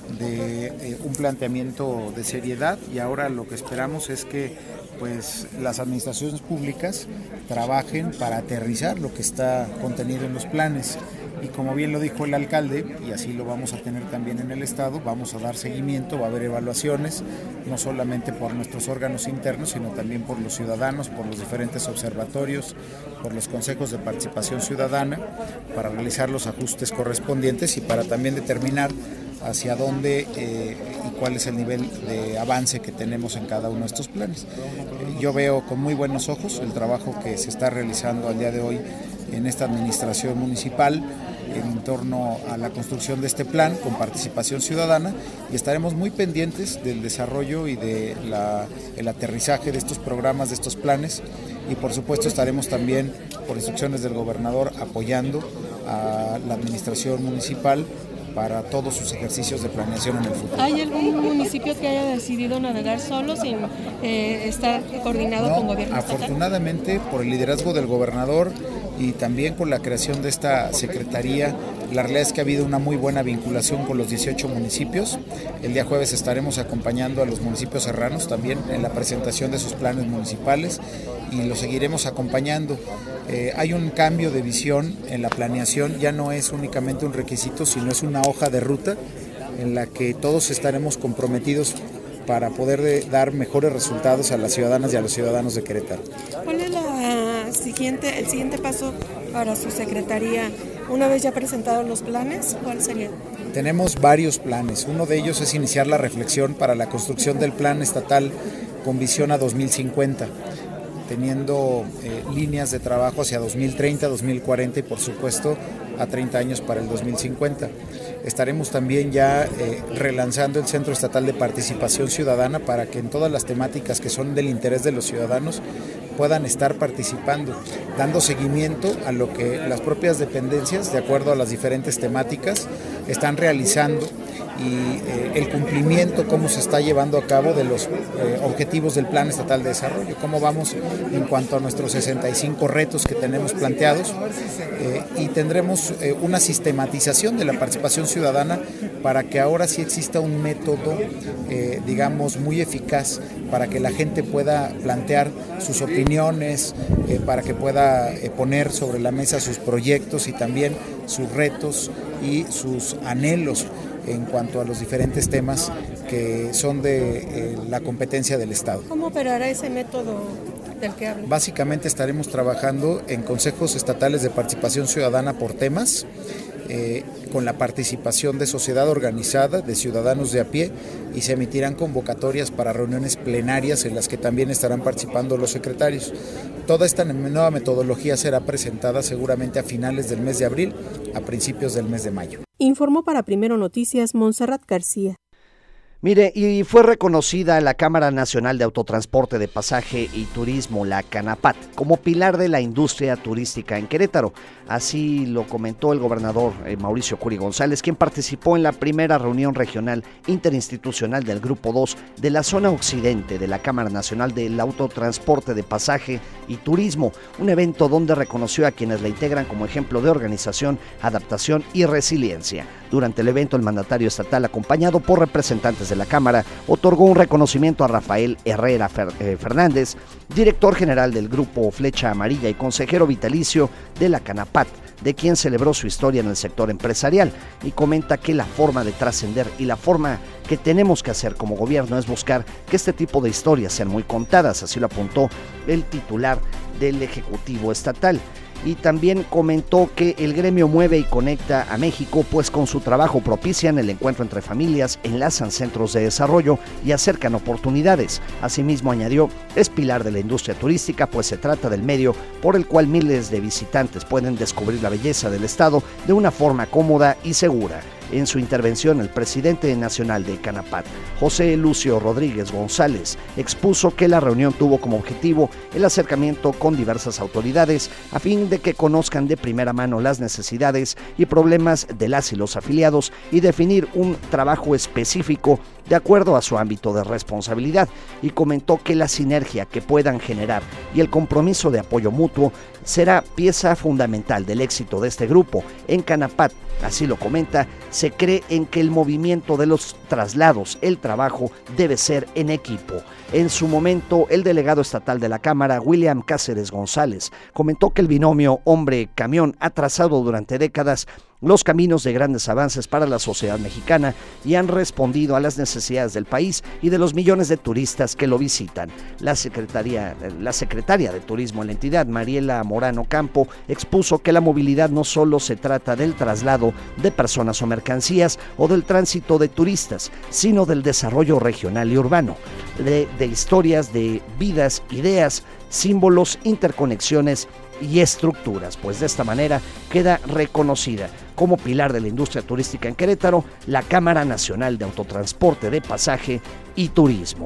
de eh, un planteamiento de seriedad, y ahora lo que esperamos es que pues las administraciones públicas trabajen para aterrizar lo que está contenido en los planes. Y como bien lo dijo el alcalde, y así lo vamos a tener también en el estado, vamos a dar seguimiento, va a haber evaluaciones, no solamente por nuestros órganos internos, sino también por los ciudadanos, por los diferentes observatorios, por los consejos de participación ciudadana, para realizar los ajustes correspondientes y para también determinar hacia dónde eh, y cuál es el nivel de avance que tenemos en cada uno de estos planes. Eh, yo veo con muy buenos ojos el trabajo que se está realizando al día de hoy en esta administración municipal en torno a la construcción de este plan con participación ciudadana, y estaremos muy pendientes del desarrollo y de la, el aterrizaje de estos programas, de estos planes, y por supuesto estaremos también, por instrucciones del gobernador, apoyando a la administración municipal para todos sus ejercicios de planeación en el futuro. ¿Hay algún municipio que haya decidido navegar solo sin eh, estar coordinado no, con gobierno estatal? Afortunadamente, por el liderazgo del gobernador y también con la creación de esta secretaría, la realidad es que ha habido una muy buena vinculación con los dieciocho municipios. El día jueves estaremos acompañando a los municipios serranos también en la presentación de sus planes municipales y los seguiremos acompañando. Eh, hay un cambio de visión en la planeación, ya no es únicamente un requisito, sino es una hoja de ruta en la que todos estaremos comprometidos para poder de, dar mejores resultados a las ciudadanas y a los ciudadanos de Querétaro. ¿Cuál es la siguiente, el siguiente paso para su secretaría? Una vez ya presentados los planes, ¿cuál sería? Tenemos varios planes. Uno de ellos es iniciar la reflexión para la construcción del plan estatal con visión a dos mil cincuenta, teniendo eh, líneas de trabajo hacia dos mil treinta, dos mil cuarenta y por supuesto a treinta años para el dos mil cincuenta. Estaremos también ya eh, relanzando el Centro Estatal de Participación Ciudadana para que en todas las temáticas que son del interés de los ciudadanos puedan estar participando, dando seguimiento a lo que las propias dependencias, de acuerdo a las diferentes temáticas, están realizando y eh, el cumplimiento, cómo se está llevando a cabo de los eh, objetivos del Plan Estatal de Desarrollo, cómo vamos en cuanto a nuestros sesenta y cinco retos que tenemos planteados, eh, y tendremos eh, una sistematización de la participación ciudadana para que ahora sí exista un método, eh, digamos, muy eficaz para que la gente pueda plantear sus opiniones, eh, para que pueda eh, poner sobre la mesa sus proyectos y también sus retos y sus anhelos en cuanto a los diferentes temas que son de eh, la competencia del Estado. ¿Cómo operará ese método del que habla? Básicamente estaremos trabajando en consejos estatales de participación ciudadana por temas, eh, con la participación de sociedad organizada, de ciudadanos de a pie, y se emitirán convocatorias para reuniones plenarias en las que también estarán participando los secretarios. Toda esta nueva metodología será presentada seguramente a finales del mes de abril, a principios del mes de mayo. Informó para Primero Noticias Montserrat García. Mire, y fue reconocida la Cámara Nacional de Autotransporte de Pasaje y Turismo, la CANAPAT, como pilar de la industria turística en Querétaro. Así lo comentó el gobernador eh, Mauricio Curi González, quien participó en la primera reunión regional interinstitucional del Grupo dos de la zona occidente de la Cámara Nacional del Autotransporte de Pasaje y Turismo, un evento donde reconoció a quienes la integran como ejemplo de organización, adaptación y resiliencia. Durante el evento, el mandatario estatal, acompañado por representantes de la Cámara, otorgó un reconocimiento a Rafael Herrera Fernández, director general del Grupo Flecha Amarilla y consejero vitalicio de la CANAPAT, de quien celebró su historia en el sector empresarial, y comenta que la forma de trascender y la forma que tenemos que hacer como gobierno es buscar que este tipo de historias sean muy contadas. Así lo apuntó el titular del Ejecutivo Estatal. Y también comentó que el gremio mueve y conecta a México, pues con su trabajo propician el encuentro entre familias, enlazan centros de desarrollo y acercan oportunidades. Asimismo, añadió, es pilar de la industria turística, pues se trata del medio por el cual miles de visitantes pueden descubrir la belleza del estado de una forma cómoda y segura. En su intervención, el presidente nacional de Canapat, José Lucio Rodríguez González, expuso que la reunión tuvo como objetivo el acercamiento con diversas autoridades a fin de que conozcan de primera mano las necesidades y problemas de las y los afiliados y definir un trabajo específico de acuerdo a su ámbito de responsabilidad, y comentó que la sinergia que puedan generar y el compromiso de apoyo mutuo será pieza fundamental del éxito de este grupo. En Canapat, así lo comenta, se cree en que el movimiento de los traslados, el trabajo, debe ser en equipo. En su momento, el delegado estatal de la Cámara, William Cáceres González, comentó que el binomio hombre-camión ha trazado durante décadas los caminos de grandes avances para la sociedad mexicana y han respondido a las necesidades del país y de los millones de turistas que lo visitan. La secretaria, la secretaria de Turismo en la entidad, Mariela Morano Campo, expuso que la movilidad no solo se trata del traslado de personas o mercancías o del tránsito de turistas, sino del desarrollo regional y urbano, de, de historias, de vidas, ideas, símbolos, interconexiones y estructuras, pues de esta manera queda reconocida como pilar de la industria turística en Querétaro la Cámara Nacional de Autotransporte de Pasaje y Turismo.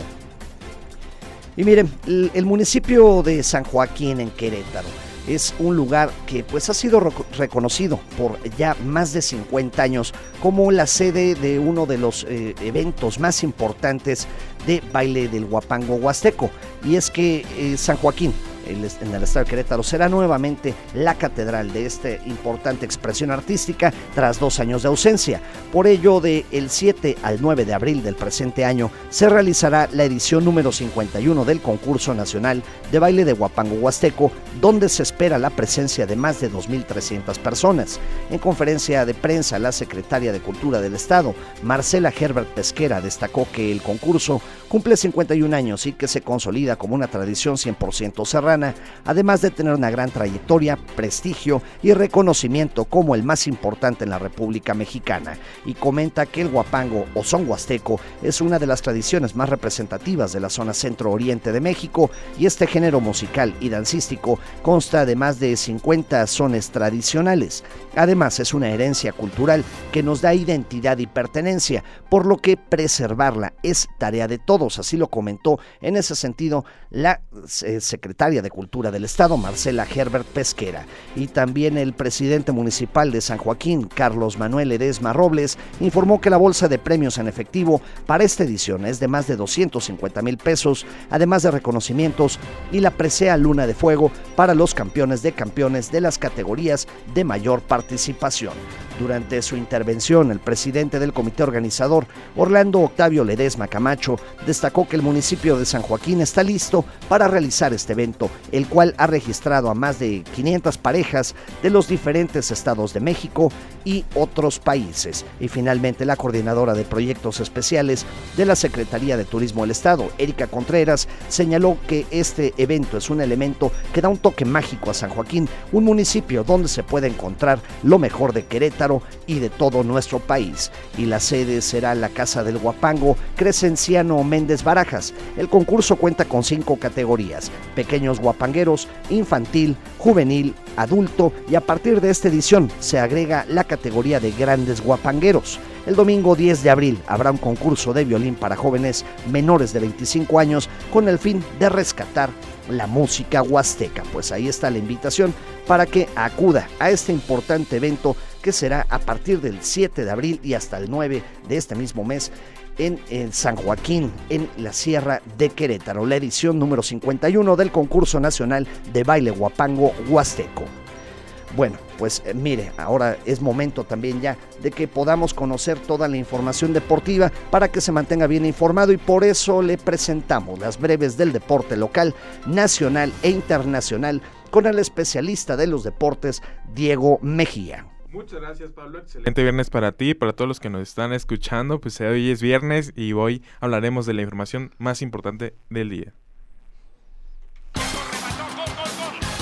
Y miren, el, el municipio de San Joaquín en Querétaro es un lugar que pues ha sido reconocido por ya más de cincuenta años como la sede de uno de los eh, eventos más importantes de baile del Huapango Huasteco, y es que eh, San Joaquín El, en el estado de Querétaro será nuevamente la catedral de esta importante expresión artística tras dos años de ausencia. Por ello, del siete al nueve de abril del presente año se realizará la edición número cincuenta y uno del Concurso Nacional de Baile de Huapango Huasteco, donde se espera la presencia de más de dos mil trescientas personas. En conferencia de prensa, la secretaria de Cultura del Estado, Marcela Herbert Pesquera, destacó que el concurso cumple cincuenta y un años y que se consolida como una tradición cien por ciento serrana, además de tener una gran trayectoria, prestigio y reconocimiento como el más importante en la República Mexicana, y comenta que el huapango o son huasteco es una de las tradiciones más representativas de la zona centro-oriente de México, y este género musical y dancístico consta de más de cincuenta sones tradicionales. Además, es una herencia cultural que nos da identidad y pertenencia, por lo que preservarla es tarea de todos, así lo comentó en ese sentido la eh, secretaria de Cultura del Estado, Marcela Herbert Pesquera. Y también el presidente municipal de San Joaquín, Carlos Manuel Ledesma Robles, informó que la bolsa de premios en efectivo para esta edición es de más de doscientos cincuenta mil pesos, además de reconocimientos y la presea Luna de Fuego para los campeones de campeones de las categorías de mayor participación. Durante su intervención, el presidente del comité organizador, Orlando Octavio Ledesma Camacho, destacó que el municipio de San Joaquín está listo para realizar este evento, el cual ha registrado a más de quinientas parejas de los diferentes estados de México y otros países. Y finalmente, la coordinadora de proyectos especiales de la Secretaría de Turismo del Estado, Erika Contreras, señaló que este evento es un elemento que da un toque mágico a San Joaquín, un municipio donde se puede encontrar lo mejor de Querétaro y de todo nuestro país. Y la sede será la Casa del Huapango Crescenciano Méndez Barajas. El concurso cuenta con cinco categorías: pequeños guapangueros, infantil, juvenil, adulto, y a partir de esta edición se agrega la categoría de grandes guapangueros. El domingo diez de abril habrá un concurso de violín para jóvenes menores de veinticinco años con el fin de rescatar la música huasteca. Pues ahí está la invitación para que acuda a este importante evento que será a partir del siete de abril y hasta el nueve de este mismo mes en, en San Joaquín, en la Sierra de Querétaro, la edición número cincuenta y uno del Concurso Nacional de Baile Huapango Huasteco. Bueno, pues eh, mire, ahora es momento también ya de que podamos conocer toda la información deportiva para que se mantenga bien informado, y por eso le presentamos las breves del deporte local, nacional e internacional con el especialista de los deportes, Diego Mejía. Muchas gracias, Pablo. Excelente viernes para ti y para todos los que nos están escuchando. Pues hoy es viernes y hoy hablaremos de la información más importante del día.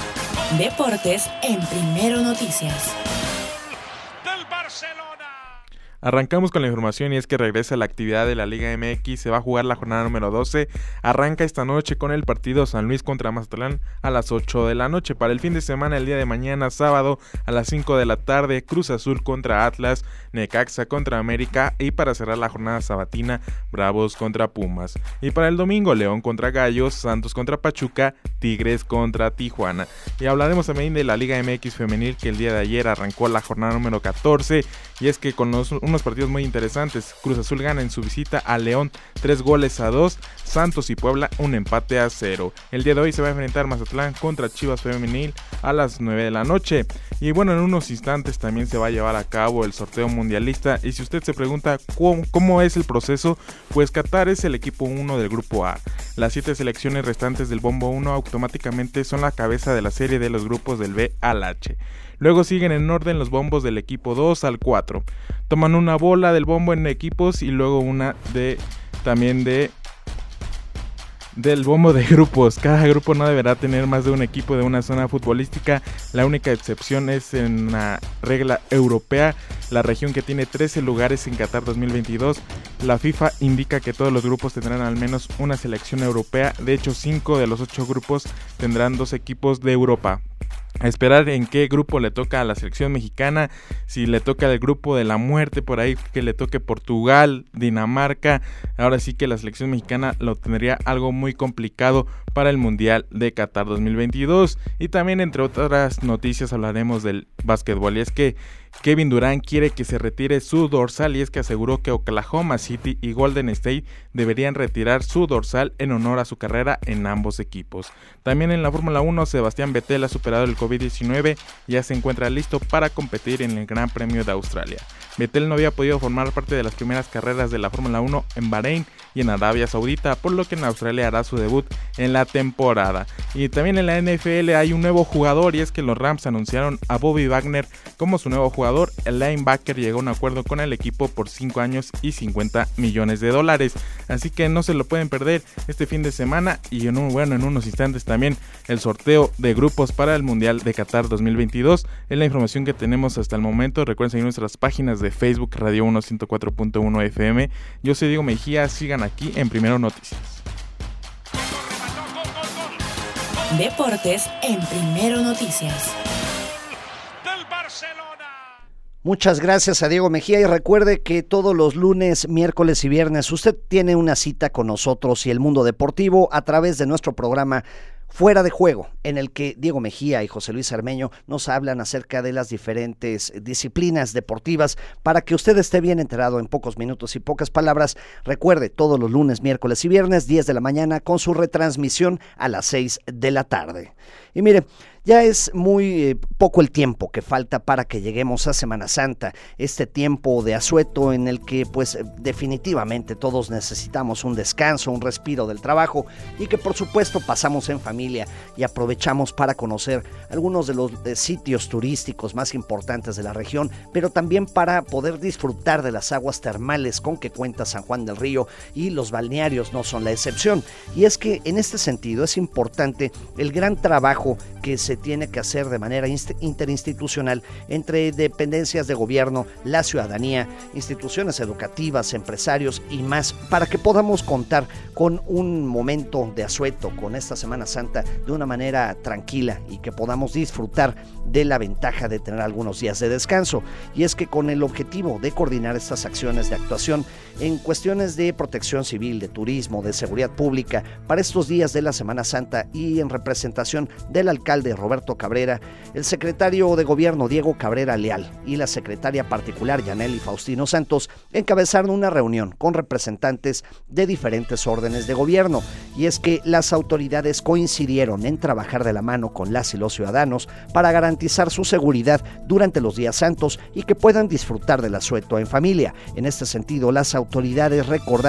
Deportes en Primero Noticias. Arrancamos con la información y es que regresa la actividad de la Liga M X, se va a jugar la jornada número doce, arranca esta noche con el partido San Luis contra Mazatlán a las ocho de la noche. Para el fin de semana, el día de mañana, sábado, a las cinco de la tarde, Cruz Azul contra Atlas, Necaxa contra América y para cerrar la jornada sabatina, Bravos contra Pumas. Y para el domingo, León contra Gallos, Santos contra Pachuca, Tigres contra Tijuana. Y hablaremos también de la Liga M X femenil que el día de ayer arrancó la jornada número catorce y es que con los unos partidos muy interesantes. Cruz Azul gana en su visita a León tres goles a dos, Santos y Puebla un empate a cero. El día de hoy se va a enfrentar Mazatlán contra Chivas Femenil a las nueve de la noche. Y bueno, en unos instantes también se va a llevar a cabo el sorteo mundialista. Y si usted se pregunta cómo, cómo es el proceso, pues Qatar es el equipo uno del grupo A. Las siete selecciones restantes del bombo uno automáticamente son la cabeza de la serie de los grupos del B al H. Luego siguen en orden los bombos del equipo dos al cuatro. Toman una bola del bombo en equipos y luego una de también de del bombo de grupos. Cada grupo no deberá tener más de un equipo de una zona futbolística. La única excepción es en la regla europea, la región que tiene trece lugares en Qatar dos mil veintidós. La FIFA indica que todos los grupos tendrán al menos una selección europea. De hecho, cinco de los ocho grupos tendrán dos equipos de Europa. A esperar en qué grupo le toca a la selección mexicana, si le toca el grupo de la muerte, por ahí que le toque Portugal, Dinamarca. Ahora sí que la selección mexicana lo tendría algo muy complicado para el Mundial de Qatar dos mil veintidós. Y también, entre otras noticias, hablaremos del básquetbol. Y es que Kevin Durant quiere que se retire su dorsal y es que aseguró que Oklahoma City y Golden State deberían retirar su dorsal en honor a su carrera en ambos equipos. También en la Fórmula uno, Sebastián Vettel ha superado el covid diecinueve y ya se encuentra listo para competir en el Gran Premio de Australia. Vettel no había podido formar parte de las primeras carreras de la Fórmula uno en Bahrein y en Arabia Saudita, por lo que en Australia hará su debut en la temporada. Y también en la N F L hay un nuevo jugador y es que los Rams anunciaron a Bobby Wagner como su nuevo jugador. El linebacker llegó a un acuerdo con el equipo por cinco años y cincuenta millones de dólares, así que no se lo pueden perder este fin de semana. Y en un, bueno, en unos instantes también el sorteo de grupos para el Mundial de Qatar dos mil veintidós. Es la información que tenemos hasta el momento. Recuerden seguir nuestras páginas de Facebook, Radio uno ciento cuatro punto uno F M. Yo soy Diego Mejía, sigan aquí en Primero Noticias. Deportes en Primero Noticias. Muchas gracias a Diego Mejía y recuerde que todos los lunes, miércoles y viernes usted tiene una cita con nosotros y el mundo deportivo a través de nuestro programa Fuera de Juego, en el que Diego Mejía y José Luis Armeño nos hablan acerca de las diferentes disciplinas deportivas para que usted esté bien enterado en pocos minutos y pocas palabras. Recuerde, todos los lunes, miércoles y viernes, diez de la mañana, con su retransmisión a las seis de la tarde. Y mire, ya es muy eh, poco el tiempo que falta para que lleguemos a Semana Santa, este tiempo de asueto en el que pues definitivamente todos necesitamos un descanso, un respiro del trabajo y que por supuesto pasamos en familia y aprovechamos para conocer algunos de los eh, sitios turísticos más importantes de la región, pero también para poder disfrutar de las aguas termales con que cuenta San Juan del Río, y los balnearios no son la excepción. Y es que en este sentido es importante el gran trabajo que se tiene que hacer de manera interinstitucional entre dependencias de gobierno, la ciudadanía, instituciones educativas, empresarios y más, para que podamos contar con un momento de asueto con esta Semana Santa de una manera tranquila y que podamos disfrutar de la ventaja de tener algunos días de descanso. Y es que con el objetivo de coordinar estas acciones de actuación en cuestiones de protección civil, de turismo, de seguridad pública para estos días de la Semana Santa, y en representación del alcalde Roberto Cabrera, el secretario de Gobierno Diego Cabrera Leal y la secretaria particular Yaneli Faustino Santos encabezaron una reunión con representantes de diferentes órdenes de gobierno. Y es que las autoridades coincidieron en trabajar de la mano con las y los ciudadanos para garantizar su seguridad durante los días santos y que puedan disfrutar del asueto en familia. En este sentido, las autoridades recordaron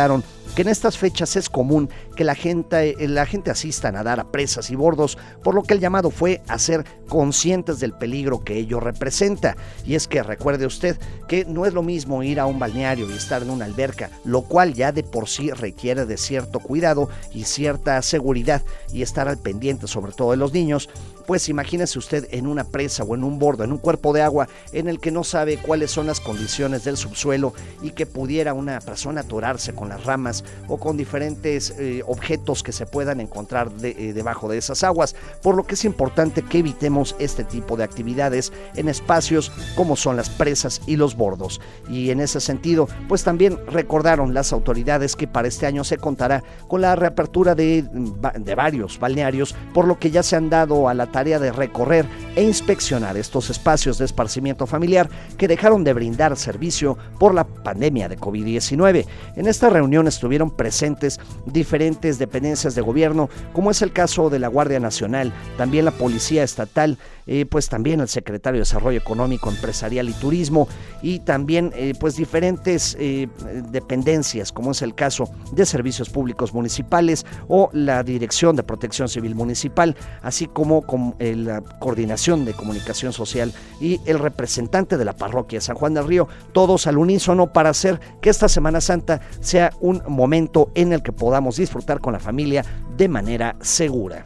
que en estas fechas es común que la gente, la gente asista a nadar a presas y bordos, por lo que el llamado fue a ser conscientes del peligro que ello representa. Y es que recuerde usted que no es lo mismo ir a un balneario y estar en una alberca, lo cual ya de por sí requiere de cierto cuidado y cierta seguridad y estar al pendiente sobre todo de los niños. Pues imagínese usted en una presa o en un bordo, en un cuerpo de agua en el que no sabe cuáles son las condiciones del subsuelo y que pudiera una persona atorarse con las ramas o con diferentes eh, objetos que se puedan encontrar de, eh, debajo de esas aguas, por lo que es importante que evitemos este tipo de actividades en espacios como son las presas y los bordos. Y en ese sentido, pues también recordaron las autoridades que para este año se contará con la reapertura de, de varios balnearios, por lo que ya se han dado a la tarea de recorrer e inspeccionar estos espacios de esparcimiento familiar que dejaron de brindar servicio por la pandemia de COVID diecinueve. En esta reunión estuvieron presentes diferentes dependencias de gobierno, como es el caso de la Guardia Nacional, también la Policía Estatal, eh, pues también el Secretario de Desarrollo Económico, Empresarial y Turismo, y también eh, pues diferentes eh, dependencias, como es el caso de Servicios Públicos Municipales o la Dirección de Protección Civil Municipal, así como con eh, la Coordinación de Comunicación Social y el representante de la parroquia San Juan del Río, todos al unísono para hacer que esta Semana Santa sea un momento en el que podamos disfrutar con la familia de manera segura.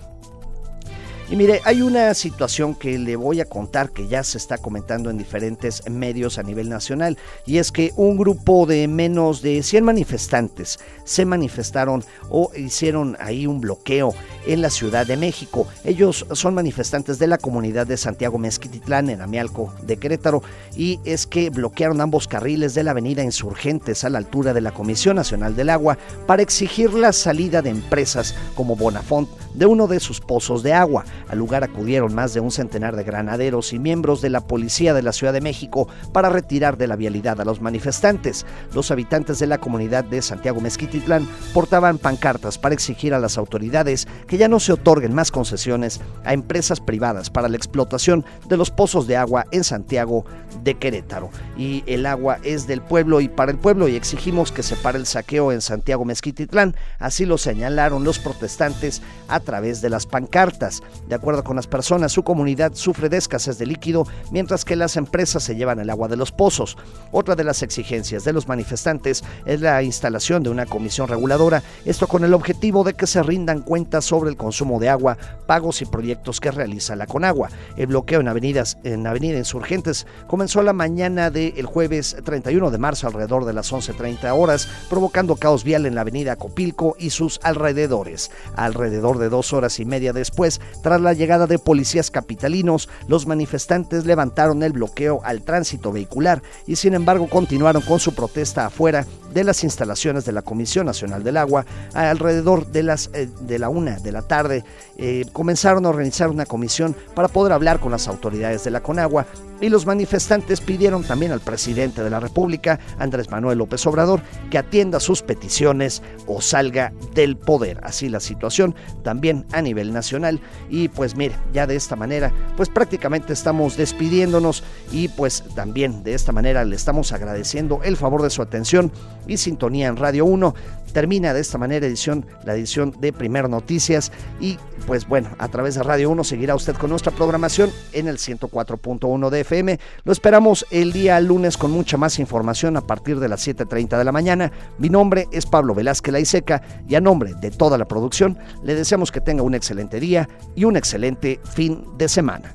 Y mire, hay una situación que le voy a contar que ya se está comentando en diferentes medios a nivel nacional, y es que un grupo de menos de cien manifestantes se manifestaron o hicieron ahí un bloqueo en la Ciudad de México. Ellos son manifestantes de la comunidad de Santiago Mezquititlán en Amialco de Querétaro, y es que bloquearon ambos carriles de la avenida Insurgentes a la altura de la Comisión Nacional del Agua para exigir la salida de empresas como Bonafont de uno de sus pozos de agua. Al lugar acudieron más de un centenar de granaderos y miembros de la Policía de la Ciudad de México para retirar de la vialidad a los manifestantes. Los habitantes de la comunidad de Santiago Mezquititlán portaban pancartas para exigir a las autoridades que ya no se otorguen más concesiones a empresas privadas para la explotación de los pozos de agua en Santiago de Querétaro. Y el agua es del pueblo y para el pueblo, y exigimos que se pare el saqueo en Santiago Mezquititlán. Así lo señalaron los protestantes a través de las pancartas. De acuerdo con las personas, su comunidad sufre de escasez de líquido, mientras que las empresas se llevan el agua de los pozos. Otra de las exigencias de los manifestantes es la instalación de una comisión reguladora, esto con el objetivo de que se rindan cuentas sobre el consumo de agua, pagos y proyectos que realiza la Conagua. El bloqueo en avenidas en Avenida Insurgentes comenzó la mañana del jueves treinta y uno de marzo alrededor de las once treinta horas, provocando caos vial en la avenida Copilco y sus alrededores. Alrededor de dos horas y media después, tras la llegada de policías capitalinos, los manifestantes levantaron el bloqueo al tránsito vehicular y sin embargo continuaron con su protesta afuera de las instalaciones de la Comisión Nacional del Agua. Alrededor de las eh, de la una de la tarde eh, comenzaron a organizar una comisión para poder hablar con las autoridades de la Conagua, y los manifestantes pidieron también al presidente de la República, Andrés Manuel López Obrador, que atienda sus peticiones o salga del poder. Así la situación también a nivel nacional. Y pues mire, ya de esta manera pues prácticamente estamos despidiéndonos, y pues también de esta manera le estamos agradeciendo el favor de su atención y sintonía en Radio uno. Termina de esta manera edición, la edición de Primero Noticias, y pues bueno, a través de Radio uno seguirá usted con nuestra programación en el ciento cuatro punto uno de F M. Lo esperamos el día lunes con mucha más información a partir de las siete treinta de la mañana. Mi nombre es Pablo Velázquez Laiseca, y a nombre de toda la producción le deseamos que tenga un excelente día y un excelente fin de semana.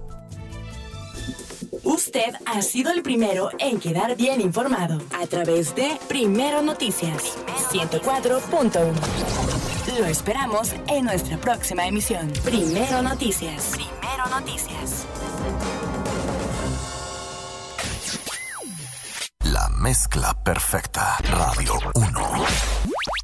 Usted ha sido el primero en quedar bien informado a través de Primero Noticias ciento cuatro punto uno. Lo esperamos en nuestra próxima emisión. Primero Noticias. Primero Noticias. La mezcla perfecta. Radio uno.